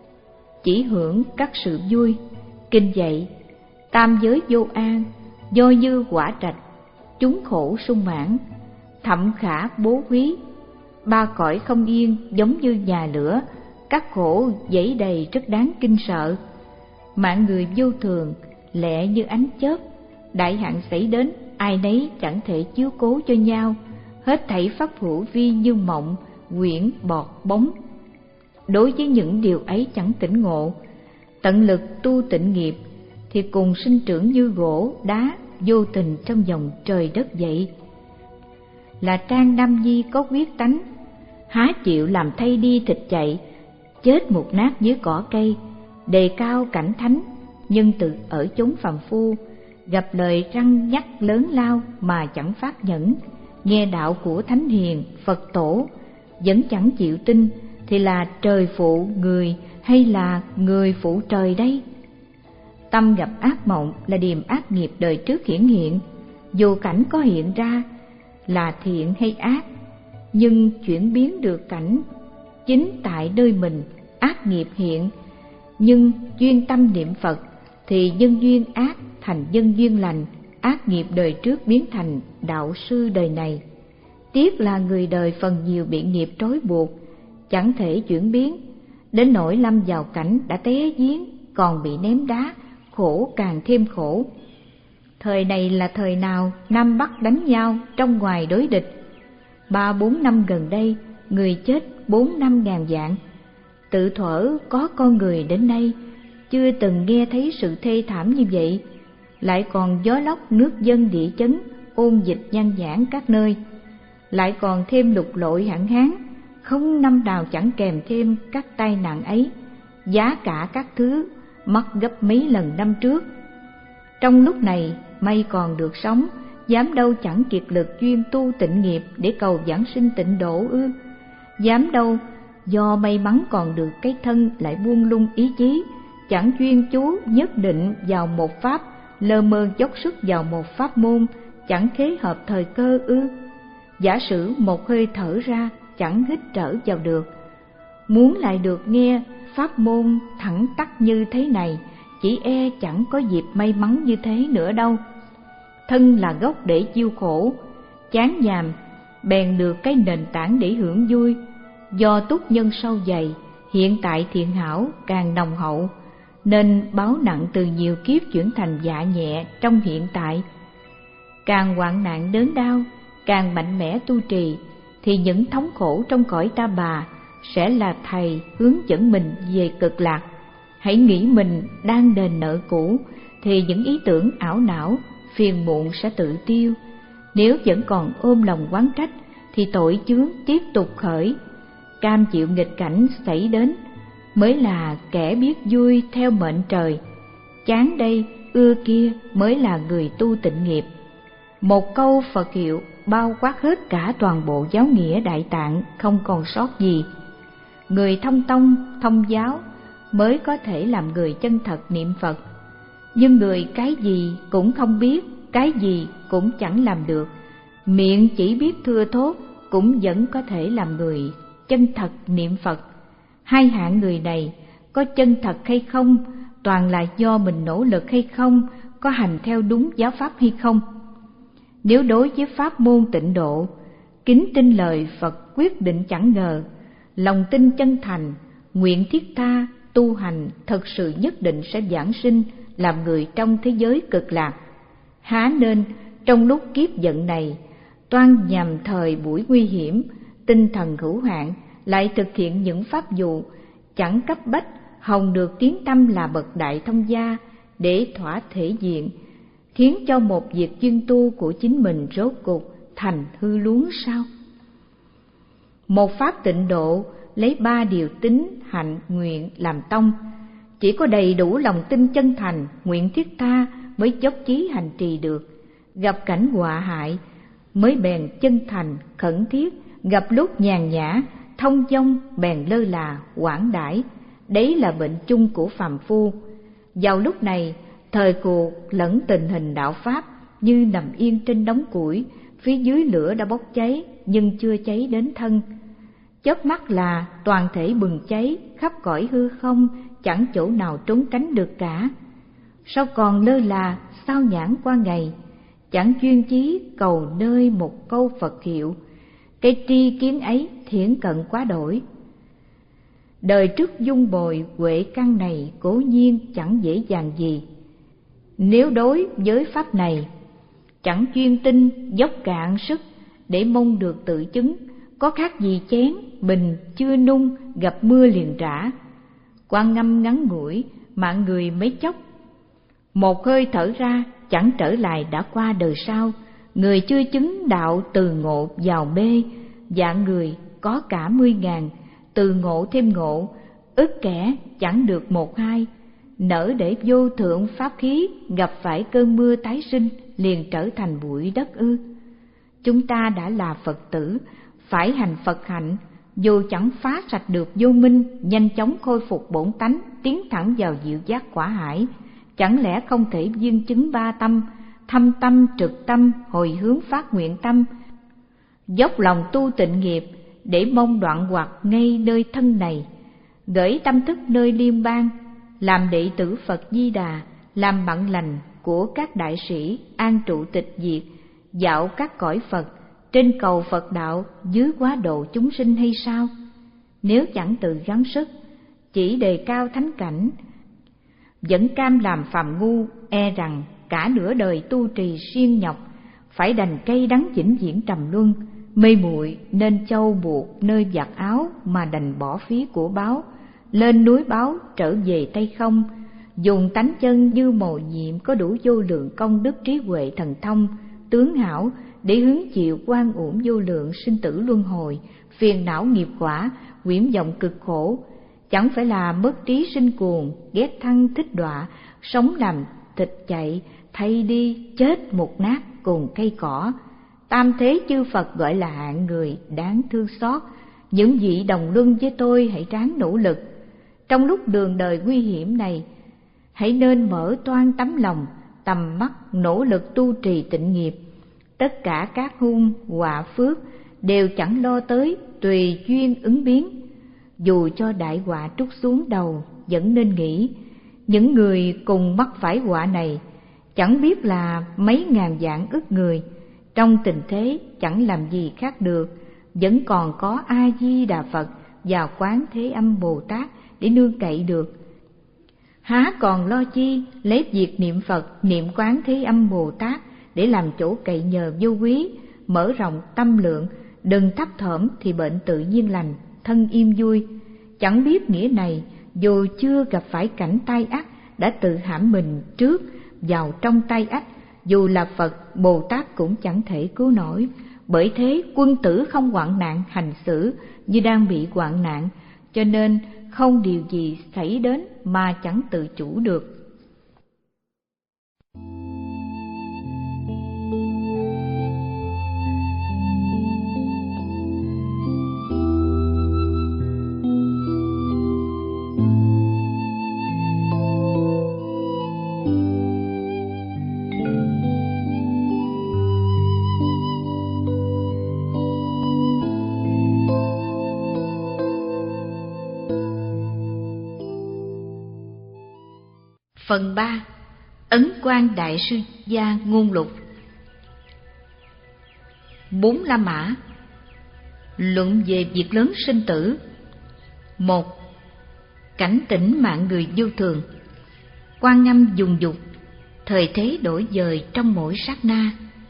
chỉ hưởng các sự vui. Kinh dạy tam giới vô an, do như quả trạch, chúng khổ sung mãn, thậm khả bố quý. Ba cõi không yên giống như nhà lửa, các khổ dẫy đầy rất đáng kinh sợ. Mạng người vô thường lẹ như ánh chớp, đại hạn xảy đến ai nấy chẳng thể chiếu cố cho nhau. Hết thảy pháp hữu vi như mộng, quyển bọt bóng. Đối với những điều ấy chẳng tỉnh ngộ, tận lực tu tịnh nghiệp thì cùng sinh trưởng như gỗ đá vô tình trong dòng trời đất vậy. Là Trang Nam Nhi có quyết tánh, há chịu làm thay đi thịt chạy, chết một nát dưới cỏ cây. Đề cao cảnh thánh, nhưng tự ở chốn phàm phu, gặp lời răng nhắc lớn lao mà chẳng phát nhẫn. Nghe đạo của thánh hiền Phật tổ vẫn chẳng chịu tin, thì là trời phụ người hay là người phụ trời đây? Tâm gặp ác mộng là điềm ác nghiệp đời trước hiển hiện. Dù cảnh có hiện ra là thiện hay ác, nhưng chuyển biến được cảnh chính tại nơi mình. Ác nghiệp hiện, nhưng duyên tâm niệm Phật thì nhân duyên ác thành nhân duyên lành. Ác nghiệp đời trước biến thành đạo sư đời này. Tiếc là người đời phần nhiều bị nghiệp trói buộc, chẳng thể chuyển biến, đến nỗi lâm vào cảnh đã té giếng còn bị ném đá, khổ càng thêm khổ. Thời này là thời nào Nam Bắc đánh nhau, trong ngoài đối địch. Ba bốn năm gần đây người chết bốn năm ngàn vạn. Tự thuở có con người đến nay chưa từng nghe thấy sự thê thảm như vậy. Lại còn gió lốc nước dân địa chấn, ôn dịch nhan nhản các nơi. Lại còn thêm lục lội hạn hán, không năm nào chẳng kèm thêm các tai nạn ấy. Giá cả các thứ mất gấp mấy lần năm trước. Trong lúc này may còn được sống, dám đâu chẳng kiệt lực chuyên tu tịnh nghiệp để cầu giảng sinh tịnh độ ư? Dám đâu do may mắn còn được cái thân lại buông lung ý chí, chẳng chuyên chú nhất định vào một pháp, lơ mơ dốc sức vào một pháp môn, chẳng khế hợp thời cơ ư? Giả sử một hơi thở ra chẳng hít trở vào được, muốn lại được nghe pháp môn thẳng tắc như thế này, chỉ e chẳng có dịp may mắn như thế nữa đâu. Thân là gốc để chiêu khổ, chán nhàm bèn được cái nền tảng để hưởng vui. Do túc nhân sâu dày, hiện tại thiện hảo càng nồng hậu, nên báo nặng từ nhiều kiếp chuyển thành dạ nhẹ trong hiện tại. Càng hoạn nạn đớn đau, càng mạnh mẽ tu trì, thì những thống khổ trong cõi ta bà sẽ là thầy hướng dẫn mình về cực lạc. Hãy nghĩ mình đang đền nợ cũ, thì những ý tưởng ảo não, phiền muộn sẽ tự tiêu. Nếu vẫn còn ôm lòng oán trách, thì tội chướng tiếp tục khởi. Cam chịu nghịch cảnh xảy đến, mới là kẻ biết vui theo mệnh trời. Chán đây, ưa kia mới là người tu tịnh nghiệp. Một câu Phật hiệu bao quát hết cả toàn bộ giáo nghĩa Đại Tạng, không còn sót gì. Người thông tông, thông giáo mới có thể làm người chân thật niệm Phật. Nhưng người cái gì cũng không biết, cái gì cũng chẳng làm được, miệng chỉ biết thưa thốt cũng vẫn có thể làm người chân thật niệm Phật. Hai hạng người này có chân thật hay không, toàn là do mình nỗ lực hay không, có hành theo đúng giáo pháp hay không. Nếu đối với pháp môn tịnh độ, kính tin lời Phật quyết định chẳng ngờ, lòng tin chân thành, nguyện thiết tha, tu hành thật sự nhất định sẽ giảng sinh làm người trong thế giới cực lạc. Há nên trong lúc kiếp vận này, toan nhằm thời buổi nguy hiểm, tinh thần hữu hạn, lại thực hiện những pháp vụ chẳng cấp bách, hòng được tiếng tăm là bậc đại thông gia để thỏa thể diện, khiến cho một việc chuyên tu của chính mình rốt cục thành hư luống sao? Một pháp tịnh độ lấy ba điều tín, hạnh, nguyện làm tông. Chỉ có đầy đủ lòng tin chân thành, nguyện thiết tha mới dốc chí hành trì được. Gặp cảnh họa hại mới bèn chân thành, khẩn thiết, gặp lúc nhàn nhã, thông dong bèn lơ là, quảng đãi. Đấy là bệnh chung của phàm phu. Vào lúc này, thời cuộc lẫn tình hình đạo pháp như nằm yên trên đống củi, phía dưới lửa đã bốc cháy nhưng chưa cháy đến thân. Chớp mắt là toàn thể bừng cháy, khắp cõi hư không, chẳng chỗ nào trốn tránh được cả. Sao còn lơ là, sao nhãng qua ngày, chẳng chuyên chí cầu nơi một câu Phật hiệu, cái tri kiến ấy thiển cận quá đổi. Đời trước dung bồi huệ căn này cố nhiên chẳng dễ dàng gì. Nếu đối với pháp này, chẳng chuyên tinh dốc cạn sức để mong được tự chứng, có khác gì chén bình chưa nung gặp mưa liền rã. Quan ngâm ngắn ngủi, mạng người mấy chốc, một hơi thở ra chẳng trở lại đã qua đời sau. Người chưa chứng đạo từ ngộ vào mê, dạng người có cả mươi ngàn, từ ngộ thêm ngộ, ức kẻ chẳng được một hai. Nỡ để vô thượng pháp khí gặp phải cơn mưa tái sinh, liền trở thành bụi đất ư? Chúng ta đã là Phật tử, phải hành Phật hạnh, dù chẳng phá sạch được vô minh, nhanh chóng khôi phục bổn tánh, tiến thẳng vào diệu giác quả hải. Chẳng lẽ không thể viên chứng ba tâm, thâm tâm, trực tâm, hồi hướng phát nguyện tâm, dốc lòng tu tịnh nghiệp để mong đoạn hoặc ngay nơi thân này, gửi tâm thức nơi liên bang, làm đệ tử Phật Di Đà, làm bạn lành của các đại sĩ, an trụ tịch diệt, dạo các cõi Phật, trên cầu Phật đạo, dưới quá độ chúng sinh hay sao? Nếu chẳng tự gắng sức, chỉ đề cao thánh cảnh, vẫn cam làm phàm ngu, e rằng cả nửa đời tu trì siêng nhọc, phải đành cay đắng vĩnh viễn trầm luân. Mê muội nên châu buộc nơi giặt áo, mà đành bỏ phí của báo, lên núi báo trở về tay không. Dùng tánh chân như mồi nhiệm, có đủ vô lượng công đức trí huệ thần thông, tướng hảo để hứng chịu oan uổng vô lượng sinh tử luân hồi, phiền não nghiệp quả, quyển vọng cực khổ. Chẳng phải là mất trí sinh cuồng, ghét thăng thích đọa, sống làm thịt chạy, thay đi chết một nát cùng cây cỏ. Tam thế chư Phật gọi là hạng người đáng thương xót. Những vị đồng luân với tôi hãy ráng nỗ lực. Trong lúc đường đời nguy hiểm này, hãy nên mở toan tấm lòng, tầm mắt nỗ lực tu trì tịnh nghiệp. Tất cả các hung họa phước đều chẳng lo tới, tùy duyên ứng biến. Dù cho đại họa trút xuống đầu, vẫn nên nghĩ những người cùng mắc phải họa này chẳng biết là mấy ngàn vạn ức người, trong tình thế chẳng làm gì khác được, vẫn còn có A Di Đà Phật và Quán Thế Âm Bồ Tát để nương cậy được. Há còn lo chi lấy việc niệm Phật, niệm Quán Thế Âm Bồ Tát để làm chỗ cậy nhờ vô quý, mở rộng tâm lượng, đừng thấp thỏm thì bệnh tự nhiên lành, thân im vui. Chẳng biết nghĩa này, dù chưa gặp phải cảnh tai ách, đã tự hãm mình trước vào trong tai ách, dù là Phật, Bồ Tát cũng chẳng thể cứu nổi. Bởi thế quân tử không hoạn nạn hành xử như đang bị hoạn nạn, cho nên không điều gì xảy đến mà chẳng tự chủ được. Phần ba. Ấn Quang Đại Sư Gia Ngôn Lục. Bốn La Mã. Luận về việc lớn sinh tử. Một. Cảnh tỉnh mạng người vô thường. Quan Âm dùng dục, thời thế đổi dời trong mỗi sát na.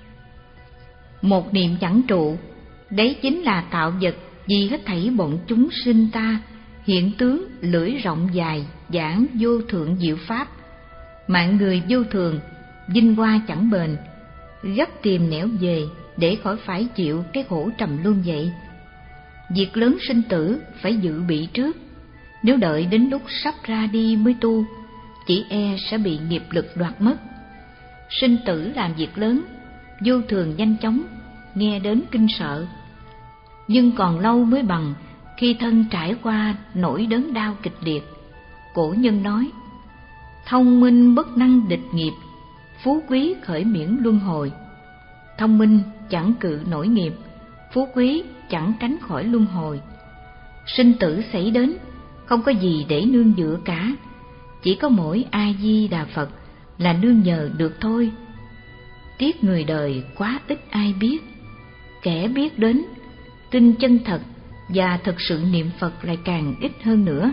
Một niệm chẳng trụ, đấy chính là tạo vật vì hết thảy bọn chúng sinh ta, hiện tướng lưỡi rộng dài, giảng vô thượng diệu pháp. Mạng người vô thường, vinh hoa chẳng bền, gấp tìm nẻo về để khỏi phải chịu cái khổ trầm luân vậy. Việc lớn sinh tử phải dự bị trước, nếu đợi đến lúc sắp ra đi mới tu, chỉ e sẽ bị nghiệp lực đoạt mất. Sinh tử làm việc lớn, vô thường nhanh chóng, nghe đến kinh sợ. Nhưng còn lâu mới bằng khi thân trải qua nỗi đớn đau kịch liệt. Cổ nhân nói, thông minh bất năng địch nghiệp, phú quý khởi miễn luân hồi. Thông minh chẳng cự nổi nghiệp, phú quý chẳng tránh khỏi luân hồi. Sinh tử xảy đến, không có gì để nương dựa cả, chỉ có mỗi A Di Đà Phật là nương nhờ được thôi. Tiếc người đời quá ít ai biết, kẻ biết đến, tin chân thật và thực sự niệm Phật lại càng ít hơn nữa.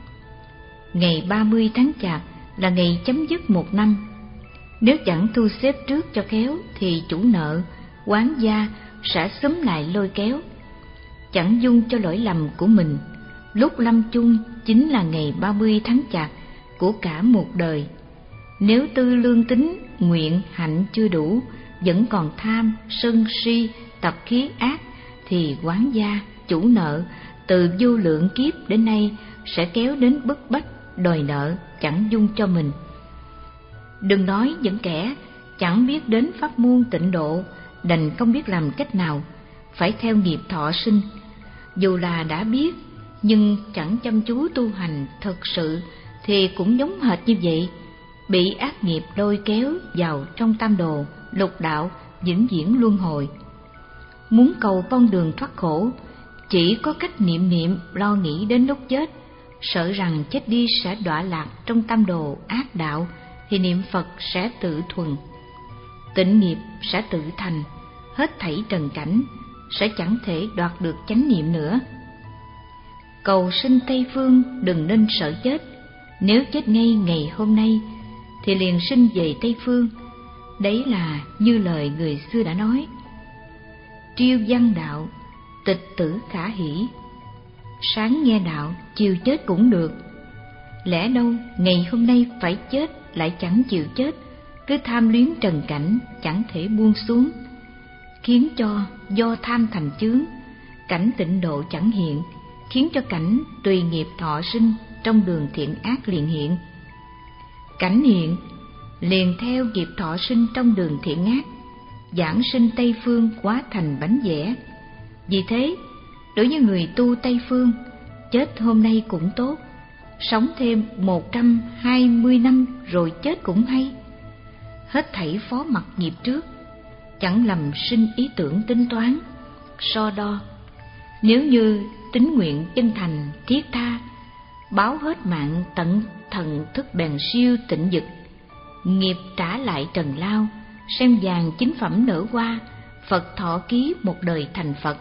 Ngày ba mươi tháng Chạp là ngày chấm dứt một năm. Nếu chẳng thu xếp trước cho khéo thì chủ nợ, oán gia sẽ xúm lại lôi kéo. Chẳng dung cho lỗi lầm của mình, lúc lâm chung chính là ngày ba mươi tháng Chạp của cả một đời. Nếu tư lương tính, nguyện, hạnh chưa đủ, vẫn còn tham, sân si, tập khí ác, thì oán gia, chủ nợ từ vô lượng kiếp đến nay sẽ kéo đến bức bách, đòi nợ chẳng dung cho mình. Đừng nói những kẻ chẳng biết đến pháp môn tịnh độ, đành không biết làm cách nào, phải theo nghiệp thọ sinh. Dù là đã biết, nhưng chẳng chăm chú tu hành thật sự thì cũng giống hệt như vậy, bị ác nghiệp lôi kéo vào trong tam đồ, lục đạo, vĩnh viễn luân hồi. Muốn cầu con đường thoát khổ, chỉ có cách niệm niệm lo nghĩ đến lúc chết, sợ rằng chết đi sẽ đọa lạc trong tam đồ ác đạo, thì niệm Phật sẽ tự thuần, tịnh nghiệp sẽ tự thành, hết thảy trần cảnh sẽ chẳng thể đoạt được chánh niệm nữa. Cầu sinh Tây Phương đừng nên sợ chết, nếu chết ngay ngày hôm nay thì liền sinh về Tây Phương. Đấy là như lời người xưa đã nói, triêu văn đạo, tịch tử khả hỷ. Sáng nghe đạo, chiều chết cũng được. Lẽ đâu ngày hôm nay phải chết lại chẳng chịu chết, cứ tham luyến trần cảnh chẳng thể buông xuống, khiến cho do tham thành chướng, cảnh tịnh độ chẳng hiện, khiến cho cảnh tùy nghiệp thọ sinh trong đường thiện ác liền hiện. Cảnh hiện liền theo nghiệp thọ sinh trong đường thiện ác, giảng sinh Tây Phương quá thành bánh vẽ. Vì thế, đối với người tu Tây Phương, chết hôm nay cũng tốt, sống thêm một trăm hai mươi năm rồi chết cũng hay. Hết thảy phó mặc nghiệp trước, chẳng lầm sinh ý tưởng tính toán, so đo. Nếu như tín nguyện chân thành thiết tha, báo hết mạng tận thần thức bèn siêu tịnh dực, nghiệp trả lại trần lao, sen vàng chính phẩm nở hoa, Phật thọ ký một đời thành Phật.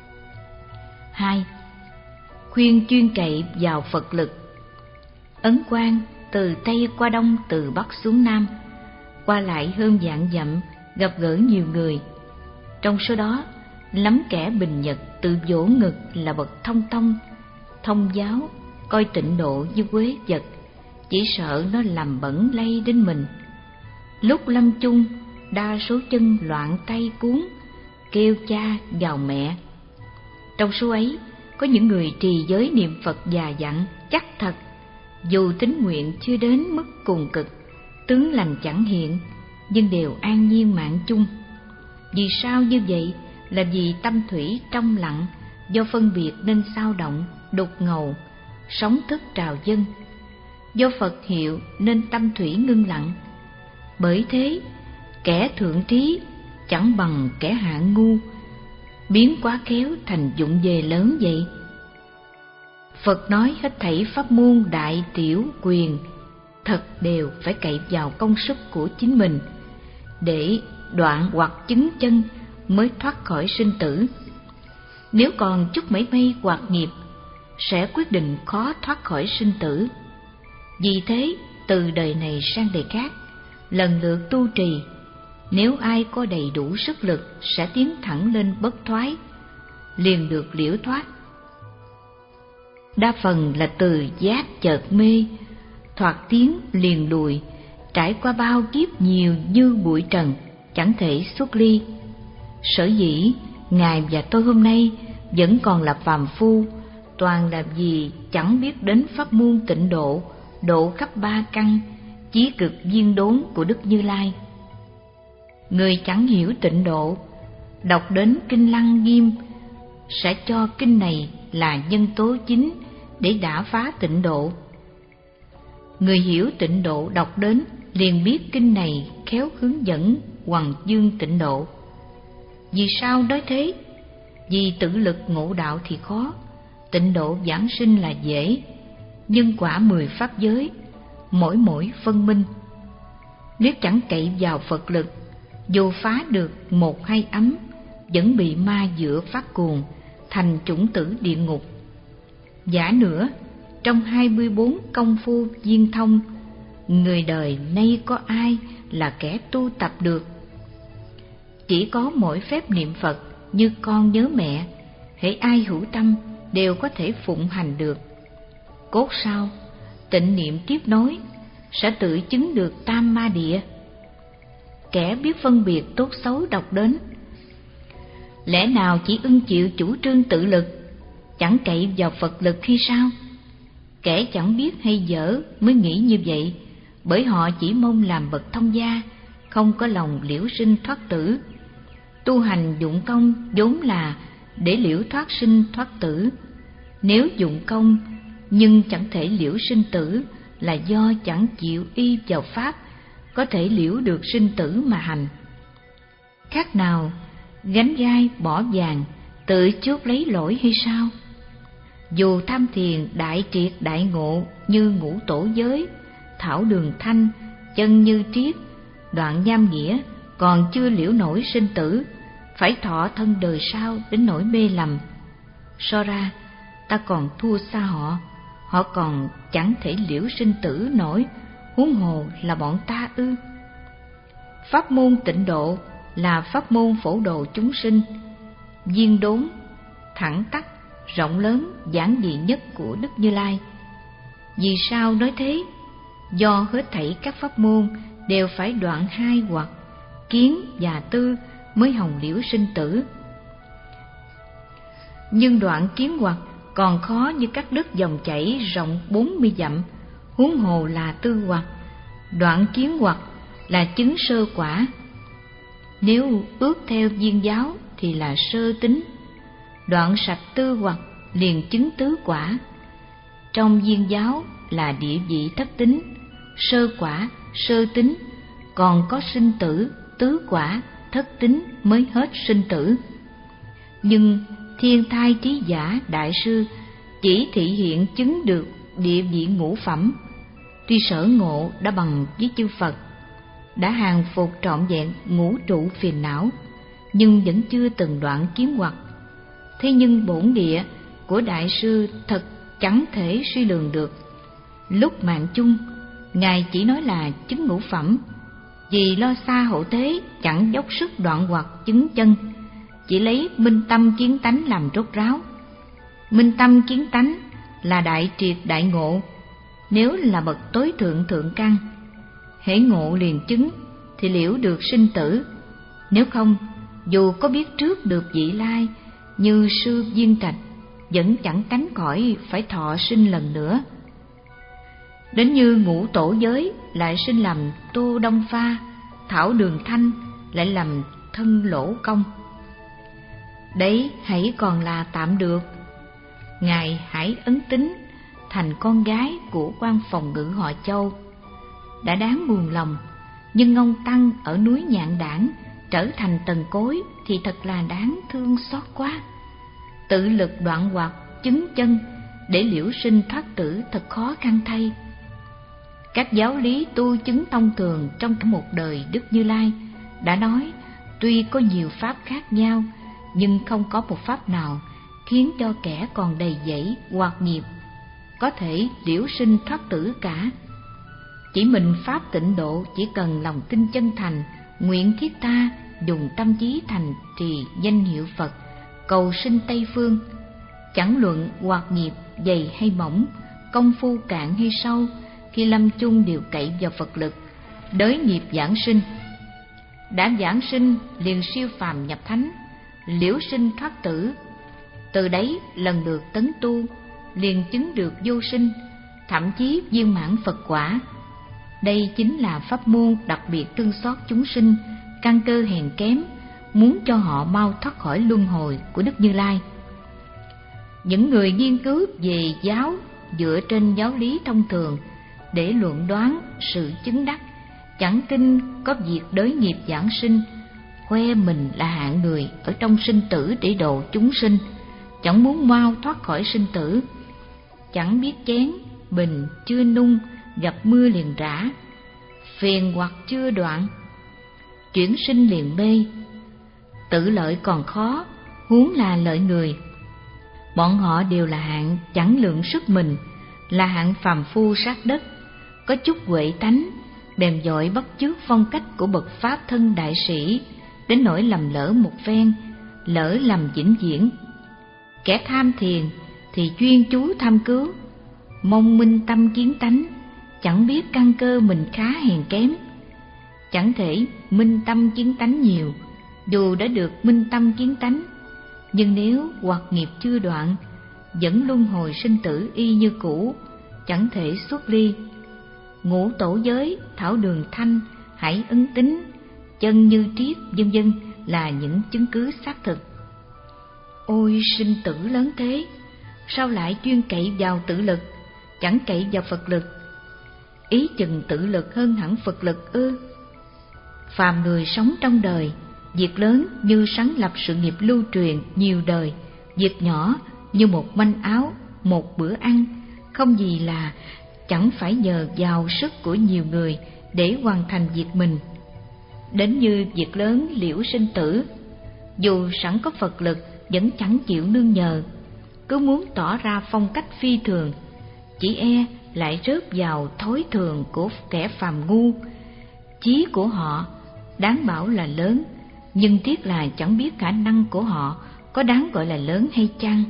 Hai. Khuyên chuyên cậy vào Phật lực. Ấn Quang từ Tây qua Đông, từ Bắc xuống Nam, qua lại hơn vạn dặm, gặp gỡ nhiều người. Trong số đó, lắm kẻ bình nhật tự vỗ ngực là bậc thông tông, thông giáo, coi tịnh độ như quế vật, chỉ sợ nó làm bẩn lây đến mình. Lúc lâm chung, đa số chân loạn tay cuốn, kêu cha gào mẹ. Trong số ấy, có những người trì giới niệm Phật già dặn chắc thật, dù tín nguyện chưa đến mức cùng cực, tướng lành chẳng hiện, nhưng đều an nhiên mạng chung. Vì sao như vậy? Là vì tâm thủy trong lặng, do phân biệt nên sao động, đục ngầu, sóng thức trào dâng. Do Phật hiệu nên tâm thủy ngưng lặng. Bởi thế, kẻ thượng trí chẳng bằng kẻ hạ ngu, biến quá khéo thành dụng về lớn vậy. Phật nói hết thảy pháp môn đại tiểu quyền thật đều phải cậy vào công sức của chính mình, để đoạn hoặc chứng chân mới thoát khỏi sinh tử. Nếu còn chút mảy may hoặc nghiệp, sẽ quyết định khó thoát khỏi sinh tử. Vì thế, từ đời này sang đời khác, lần lượt tu trì, nếu ai có đầy đủ sức lực sẽ tiến thẳng lên bất thoái, liền được liễu thoát. Đa phần là từ giác chợt mê, thoạt tiến liền lùi, trải qua bao kiếp nhiều như bụi trần, chẳng thể xuất ly. Sở dĩ Ngài và tôi hôm nay vẫn còn là phàm phu, toàn là vì chẳng biết đến pháp môn tịnh độ, độ khắp ba căn, chí cực viên đốn của Đức Như Lai. Người chẳng hiểu tịnh độ, đọc đến kinh Lăng Nghiêm, sẽ cho kinh này là nhân tố chính để đả phá tịnh độ. Người hiểu tịnh độ đọc đến liền biết kinh này khéo hướng dẫn hoằng dương tịnh độ. Vì sao nói thế? Vì tự lực ngộ đạo thì khó, tịnh độ giảng sinh là dễ. Nhân quả mười pháp giới, mỗi mỗi phân minh. Nếu chẳng cậy vào Phật lực, dù phá được một hai ấm, vẫn bị ma dựa phát cuồng, thành chủng tử địa ngục. Giả nữa, trong hai mươi bốn công phu viên thông, người đời nay có ai là kẻ tu tập được? Chỉ có mỗi phép niệm Phật như con nhớ mẹ, hễ ai hữu tâm đều có thể phụng hành được. Cốt sau, tịnh niệm tiếp nối, sẽ tự chứng được tam ma địa. Kẻ biết phân biệt tốt xấu đọc đến, lẽ nào chỉ ưng chịu chủ trương tự lực, chẳng cậy vào Phật lực khi sao? Kẻ chẳng biết hay dở mới nghĩ như vậy, bởi họ chỉ mong làm bậc thông gia, không có lòng liễu sinh thoát tử. Tu hành dụng công vốn là để liễu thoát sinh thoát tử. Nếu dụng công nhưng chẳng thể liễu sinh tử, là do chẳng chịu y vào pháp có thể liễu được sinh tử mà hành. Khác nào gánh gai bỏ vàng, tự chuốc lấy lỗi hay sao? Dù tham thiền đại triệt đại ngộ như ngũ tổ giới, thảo đường thanh, chân như triết, đoạn nham nghĩa, còn chưa liễu nổi sinh tử, phải thọ thân đời sau đến nỗi mê lầm. So ra ta còn thua xa họ, họ còn chẳng thể liễu sinh tử nổi, huống hồ là bọn ta ư? Pháp môn tịnh độ là pháp môn phổ độ chúng sinh, viên đốn, thẳng tắc, rộng lớn, giản dị nhất của Đức Như Lai. Vì sao nói thế? Do hết thảy các pháp môn đều phải đoạn hai hoặc, kiến và tư mới hồng liễu sinh tử. Nhưng đoạn kiến hoặc còn khó như cắt đứt dòng chảy rộng bốn mươi dặm, huống hồ là tư hoặc. Đoạn kiến hoặc là chứng sơ quả, nếu ước theo viên giáo thì là sơ tính. Đoạn sạch tư hoặc liền chứng tứ quả. Trong viên giáo là địa vị thất tính, sơ quả, sơ tính, còn có sinh tử, tứ quả, thất tính mới hết sinh tử. Nhưng Thiên Thai Trí Giả Đại Sư chỉ thị hiện chứng được địa vị ngũ phẩm. Tuy sở ngộ đã bằng với chư Phật, đã hàng phục trọn vẹn ngũ trụ phiền não, nhưng vẫn chưa từng đoạn kiến hoặc. Thế nhưng bổn địa của Đại Sư thật chẳng thể suy lường được. Lúc mạng chung, Ngài chỉ nói là chứng ngũ phẩm, vì lo xa hậu thế chẳng dốc sức đoạn hoặc chứng chân, chỉ lấy minh tâm kiến tánh làm rốt ráo. Minh tâm kiến tánh là đại triệt đại ngộ, nếu là bậc tối thượng thượng căn, hễ ngộ liền chứng thì liễu được sinh tử. Nếu không, dù có biết trước được vị lai như sư Viên Trạch, vẫn chẳng tránh khỏi phải thọ sinh lần nữa. Đến như ngũ tổ giới lại sinh làm Tô Đông Pha, Thảo Đường Thanh lại làm thân Lỗ Công. Đấy hãy còn là tạm được. Ngài hãy ấn tính thành con gái của quan phòng ngự họ Châu. Đã đáng buồn lòng, nhưng ông Tăng ở núi Nhạn Đảng trở thành tần cối thì thật là đáng thương xót quá. Tự lực đoạn hoặc chứng chân để liễu sinh thoát tử thật khó khăn thay. Các giáo lý tu chứng thông thường trong cả một đời Đức Như Lai đã nói, tuy có nhiều pháp khác nhau, nhưng không có một pháp nào khiến cho kẻ còn đầy dẫy hoặc nghiệp có thể liễu sinh thoát tử cả. Chỉ mình pháp tịnh độ chỉ cần lòng tin chân thành, nguyện thiết tha, dùng tâm trí thành trì danh hiệu Phật, cầu sinh Tây phương. Chẳng luận hoặc nghiệp dày hay mỏng, công phu cạn hay sâu, khi lâm chung đều cậy vào Phật lực, đới nghiệp giảng sinh. Đã giảng sinh liền siêu phàm nhập thánh, liễu sinh thoát tử. Từ đấy lần lượt tấn tu, liền chứng được vô sinh, thậm chí viên mãn Phật quả. Đây chính là pháp môn đặc biệt thương xót chúng sinh căn cơ hèn kém, muốn cho họ mau thoát khỏi luân hồi của Đức Như Lai. Những người nghiên cứu về giáo dựa trên giáo lý thông thường để luận đoán sự chứng đắc, chẳng tin có việc đới nghiệp giảng sinh, khoe mình là hạng người ở trong sinh tử để độ chúng sinh, chẳng muốn mau thoát khỏi sinh tử. Chẳng biết chén bình chưa nung, gặp mưa liền rã, phiền hoặc chưa đoạn, chuyển sinh liền mê. Tự lợi còn khó, huống là lợi người. Bọn họ đều là hạng chẳng lượng sức mình, là hạng phàm phu sát đất, có chút huệ tánh, bèn dội bắt chước phong cách của bậc pháp thân đại sĩ, đến nỗi lầm lỡ một phen, lỡ lầm vĩnh viễn. Kẻ tham thiền thì chuyên chú tham cứu, mong minh tâm kiến tánh, chẳng biết căn cơ mình khá hèn kém. Chẳng thể minh tâm kiến tánh nhiều, dù đã được minh tâm kiến tánh, nhưng nếu hoặc nghiệp chưa đoạn, vẫn luân hồi sinh tử y như cũ, chẳng thể xuất ly. Ngũ tổ giới, thảo đường thanh, hải ấn tính, chân như triết, vân vân là những chứng cứ xác thực. Ôi sinh tử lớn thế, sao lại chuyên cậy vào tự lực, chẳng cậy vào Phật lực? Ý chừng tự lực hơn hẳn Phật lực ư? Phàm người sống trong đời, việc lớn như sáng lập sự nghiệp lưu truyền nhiều đời, việc nhỏ như một manh áo, một bữa ăn, không gì là chẳng phải nhờ vào sức của nhiều người để hoàn thành việc mình. Đến như việc lớn liễu sinh tử, dù sẵn có Phật lực vẫn chẳng chịu nương nhờ, cứ muốn tỏ ra phong cách phi thường, chỉ e lại rớt vào thói thường của kẻ phàm ngu. Chí của họ đáng bảo là lớn, nhưng tiếc là chẳng biết khả năng của họ có đáng gọi là lớn hay chăng.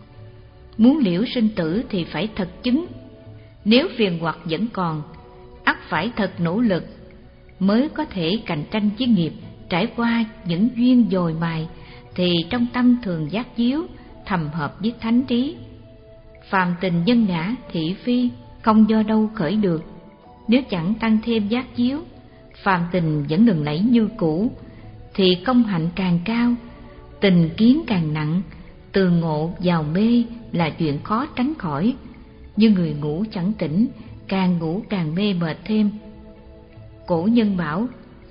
Muốn liễu sinh tử thì phải thật chứng, nếu phiền hoặc vẫn còn, ắt phải thật nỗ lực mới có thể cạnh tranh với nghiệp. Trải qua những duyên dồi mài thì trong tâm thường giác chiếu, thầm hợp với thánh trí. Phàm tình nhân ngã thị phi, không do đâu khởi được. Nếu chẳng tăng thêm giác chiếu, phàm tình vẫn lừng lẫy như cũ, thì công hạnh càng cao, tình kiến càng nặng, từ ngộ vào mê là chuyện khó tránh khỏi. Như người ngủ chẳng tỉnh, càng ngủ càng mê mệt thêm. Cổ nhân bảo,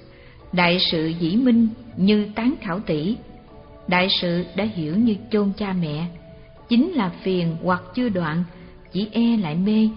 đại sự dĩ minh như tán khảo tỷ, đại sự đã hiểu như chôn cha mẹ, chính là phiền hoặc chưa đoạn, chỉ e lại mê.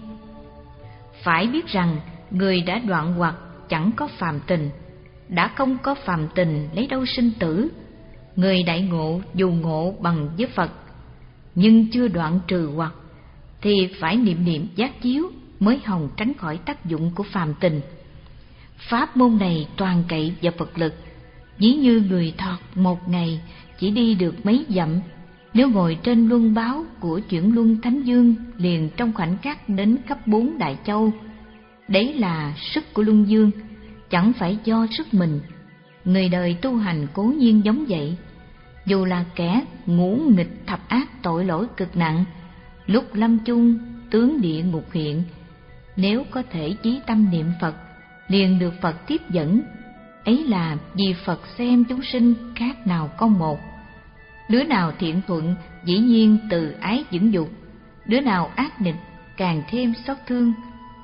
Phải biết rằng người đã đoạn hoặc chẳng có phàm tình, đã không có phàm tình lấy đâu sinh tử. Người đại ngộ dù ngộ bằng với Phật, nhưng chưa đoạn trừ hoặc, thì phải niệm niệm giác chiếu mới hòng tránh khỏi tác dụng của phàm tình. Pháp môn này toàn cậy vào Phật lực, ví như người thọt một ngày chỉ đi được mấy dặm, nếu ngồi trên luân báo của chuyển luân thánh dương liền trong khoảnh khắc đến khắp bốn đại châu. Đấy là sức của luân dương, chẳng phải do sức mình. Người đời tu hành cố nhiên giống vậy, dù là kẻ ngũ nghịch thập ác tội lỗi cực nặng, lúc lâm chung tướng địa ngục hiện, nếu có thể chí tâm niệm Phật, liền được Phật tiếp dẫn. Ấy là vì Phật xem chúng sinh khác nào con một. Đứa nào thiện thuận dĩ nhiên từ ái dưỡng dục, đứa nào ác nghịch càng thêm xót thương.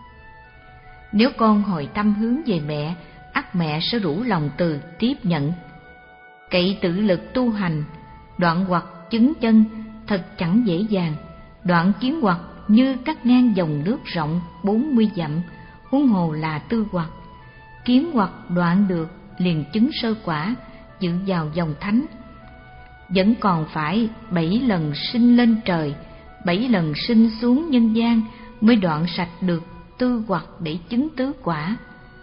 Nếu con hồi tâm hướng về mẹ, ắt mẹ sẽ rủ lòng từ tiếp nhận. Cậy tự lực tu hành, đoạn hoặc chứng chân thật chẳng dễ dàng. Đoạn kiến hoặc như cắt ngang dòng nước rộng bốn mươi dặm, huống hồ là tư hoặc. Kiếm hoặc đoạn được liền chứng sơ quả, dự vào dòng thánh. Vẫn còn phải bảy lần sinh lên trời, bảy lần sinh xuống nhân gian mới đoạn sạch được tư hoặc để chứng tứ quả.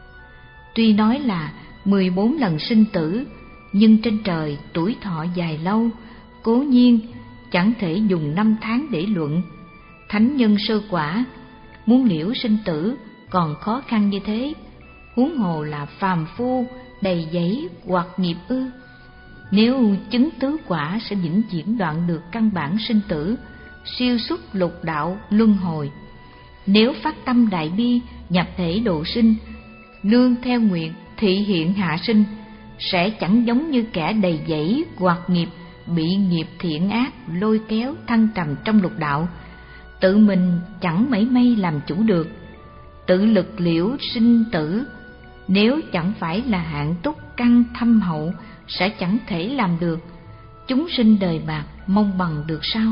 Tuy nói là mười bốn lần sinh tử, nhưng trên trời tuổi thọ dài lâu, cố nhiên chẳng thể dùng năm tháng để luận. Thánh nhân sơ quả muốn liễu sinh tử còn khó khăn như thế, huống hồ là phàm phu đầy dẫy hoặc nghiệp ư. Nếu chứng tứ quả sẽ vĩnh viễn đoạn được căn bản sinh tử, siêu xuất lục đạo luân hồi. Nếu phát tâm đại bi nhập thể độ sinh, nương theo nguyện thị hiện hạ sinh, sẽ chẳng giống như kẻ đầy dẫy hoặc nghiệp bị nghiệp thiện ác lôi kéo thăng trầm trong lục đạo, tự mình chẳng mảy may làm chủ được, tự lực liễu sinh tử. Nếu chẳng phải là hạng túc căn thâm hậu sẽ chẳng thể làm được, chúng sinh đời bạc mong bằng được sao?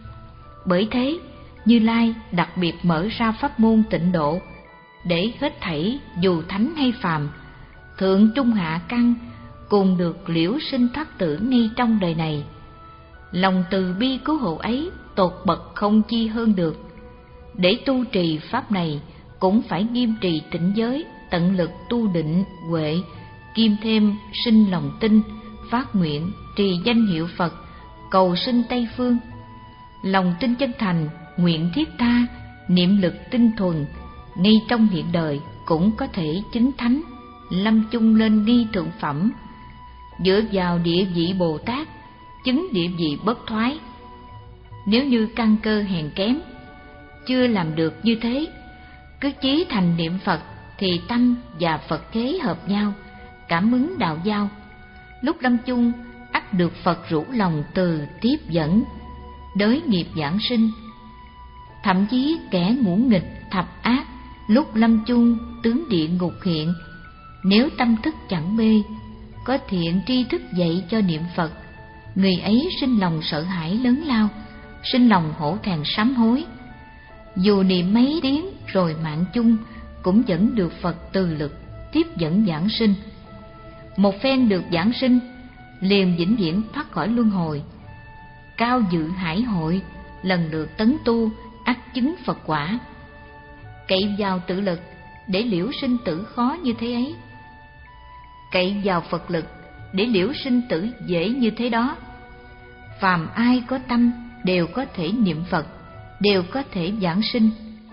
Bởi thế Như Lai đặc biệt mở ra pháp môn tịnh độ, để hết thảy dù thánh hay phàm, thượng trung hạ căn cùng được liễu sinh thoát tử ngay trong đời này. Lòng từ bi cứu hộ ấy tột bậc không chi hơn được. Để tu trì pháp này cũng phải nghiêm trì tịnh giới, tận lực tu định huệ, kiêm thêm sinh lòng tin, phát nguyện trì danh hiệu Phật, cầu sinh Tây phương. Lòng tin chân thành, nguyện thiết tha, niệm lực tinh thuần, ngay trong hiện đời cũng có thể chứng thánh, lâm chung lên nghi thượng phẩm. Dựa vào địa vị Bồ Tát, chứng địa vị bất thoái. Nếu như căn cơ hèn kém, chưa làm được như thế, cứ chí thành niệm Phật thì tâm và Phật kế hợp nhau, cảm ứng đạo giao. Lúc lâm chung ắt được Phật rủ lòng từ tiếp dẫn, đới nghiệp giảng sinh. Thậm chí kẻ ngũ nghịch thập ác, lúc lâm chung tướng địa ngục hiện, nếu tâm thức chẳng mê, có thiện tri thức dạy cho niệm Phật, người ấy sinh lòng sợ hãi lớn lao, sinh lòng hổ thẹn sám hối. Dù niệm mấy tiếng rồi mạng chung, cũng vẫn được Phật từ lực tiếp dẫn giảng sinh. Một phen được giảng sinh, liền vĩnh viễn thoát khỏi luân hồi. Cao dự hải hội, lần lượt tấn tu, ắt chứng Phật quả. Cậy vào tự lực để liễu sinh tử khó như thế ấy, cậy vào Phật lực để liễu sinh tử dễ như thế đó. Phàm ai có tâm đều có thể niệm Phật, đều có thể giảng sinh.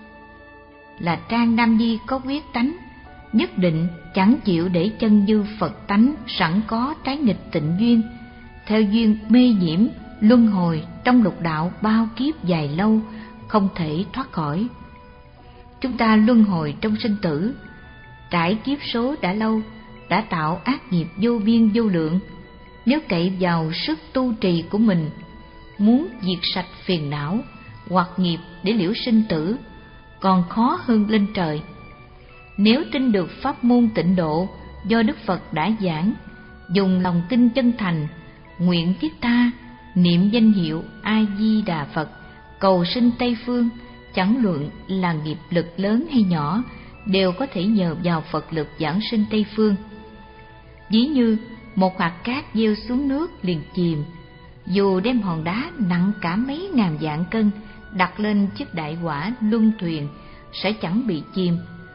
Là Trang Nam Nhi có quyết tánh, nhất định chẳng chịu để chân dư Phật tánh sẵn có trái nghịch tịnh duyên, theo duyên mê nhiễm luân hồi trong lục đạo bao kiếp dài lâu, không thể thoát khỏi. Chúng ta luân hồi trong sinh tử, trải kiếp số đã lâu, đã tạo ác nghiệp vô biên vô lượng. Nếu cậy vào sức tu trì của mình, muốn diệt sạch phiền não hoặc nghiệp để liễu sinh tử, còn khó hơn lên trời. Nếu tin được pháp môn tịnh độ do Đức Phật đã giảng, dùng lòng tin chân thành, nguyện thiết tha, niệm danh hiệu A Di Đà Phật, cầu sinh Tây phương, chẳng luận là nghiệp lực lớn hay nhỏ, đều có thể nhờ vào Phật lực giảng sinh Tây phương. Ví như một hạt cát gieo xuống nước liền chìm, dù đem hòn đá nặng cả mấy ngàn vạn cân đặt lên chiếc đại hỏa luân thuyền sẽ chẳng bị chìm,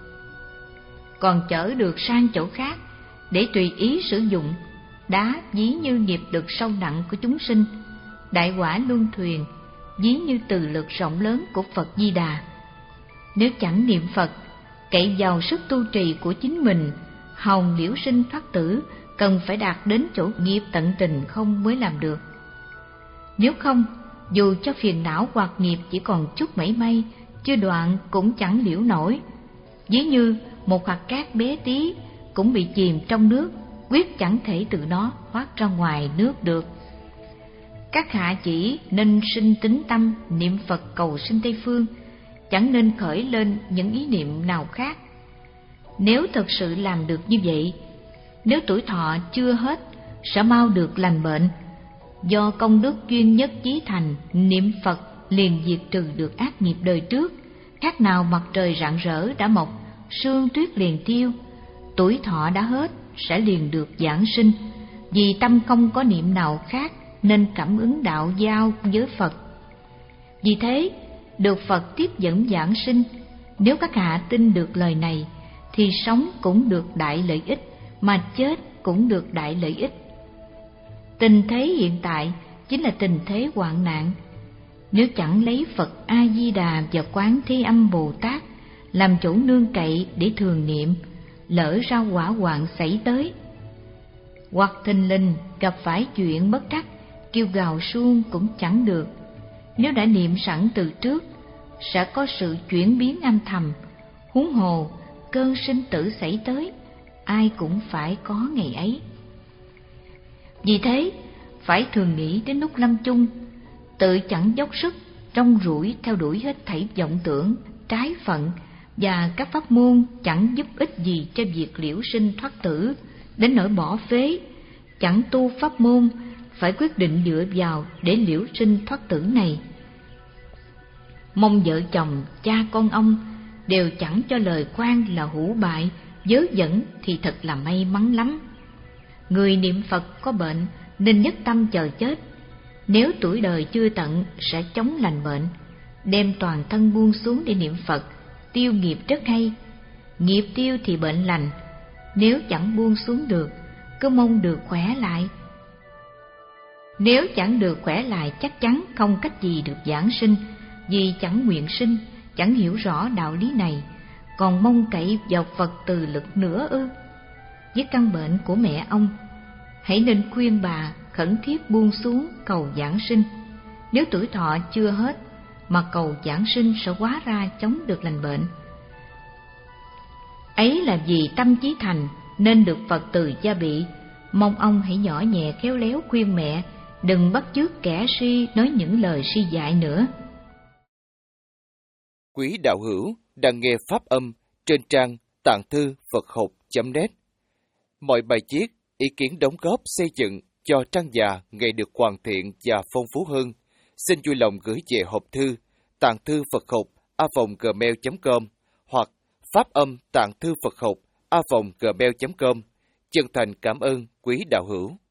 còn chở được sang chỗ khác để tùy ý sử dụng. Đá ví như nghiệp lực sâu nặng của chúng sinh, đại hỏa luân thuyền ví như từ lực rộng lớn của Phật Di Đà. Nếu chẳng niệm Phật, cậy vào sức tu trì của chính mình, hòng liễu sinh thoát tử, cần phải đạt đến chỗ nghiệp tận tình không mới làm được. Nếu không, dù cho phiền não hoặc nghiệp chỉ còn chút mảy may, chưa đoạn cũng chẳng liễu nổi. Ví như một hạt cát bé tí cũng bị chìm trong nước, quyết chẳng thể từ nó thoát ra ngoài nước được. Các hạ chỉ nên sinh tín tâm niệm Phật cầu sinh Tây phương, chẳng nên khởi lên những ý niệm nào khác. Nếu thật sự làm được như vậy, nếu tuổi thọ chưa hết sẽ mau được lành bệnh. Do công đức duyên nhất chí thành, niệm Phật liền diệt trừ được ác nghiệp đời trước, khác nào mặt trời rạng rỡ đã mọc, sương tuyết liền tiêu, tuổi thọ đã hết sẽ liền được giảng sinh. Vì tâm không có niệm nào khác nên cảm ứng đạo giao với Phật. Vì thế, được Phật tiếp dẫn giảng sinh. Nếu các hạ tin được lời này, thì sống cũng được đại lợi ích, mà chết cũng được đại lợi ích. Tình thế hiện tại chính là tình thế hoạn nạn. Nếu chẳng lấy Phật A-di-đà và Quán Thế Âm Bồ Tát làm chỗ nương cậy để thường niệm, lỡ ra hỏa hoạn xảy tới, hoặc thình lình gặp phải chuyện bất trắc, kêu gào suông cũng chẳng được. Nếu đã niệm sẵn từ trước, sẽ có sự chuyển biến âm thầm. Huống hồ cơn sinh tử xảy tới, ai cũng phải có ngày ấy. Vì thế, phải thường nghĩ đến lúc lâm chung, tự chẳng dốc sức trong rủi theo đuổi hết thảy vọng tưởng, trái phận và các pháp môn chẳng giúp ích gì cho việc liễu sinh thoát tử, đến nỗi bỏ phế, chẳng tu pháp môn, phải quyết định dựa vào để liễu sinh thoát tử này. Mong vợ chồng, cha con ông đều chẳng cho lời quan là hữu bại, vớ vẩn thì thật là may mắn lắm. Người niệm Phật có bệnh nên nhất tâm chờ chết. Nếu tuổi đời chưa tận sẽ chống lành bệnh, đem toàn thân buông xuống để niệm Phật, tiêu nghiệp rất hay. Nghiệp tiêu thì bệnh lành, nếu chẳng buông xuống được, cứ mong được khỏe lại. Nếu chẳng được khỏe lại chắc chắn không cách gì được giảng sinh, vì chẳng nguyện sinh, chẳng hiểu rõ đạo lý này, còn mong cậy vào Phật từ lực nữa ư? Với căn bệnh của mẹ ông, hãy nên khuyên bà khẩn thiết buông xuống cầu giảng sinh. Nếu tuổi thọ chưa hết mà cầu giảng sinh sẽ hóa ra chống được lành bệnh. Ấy là vì tâm chí thành nên được Phật từ gia bị. Mong ông hãy nhỏ nhẹ khéo léo khuyên mẹ, đừng bắt chước kẻ si nói những lời si dại nữa. Quý đạo hữu đang nghe pháp âm trên trang tạng thư Phật học chấm net. Mọi bài viết, ý kiến đóng góp xây dựng cho trang già ngày được hoàn thiện và phong phú hơn, xin vui lòng gửi về hộp thư tạng thư Phật học a còng gmail chấm com hoặc pháp âm tạng thư Phật học a còng gmail chấm com. Chân thành cảm ơn quý đạo hữu.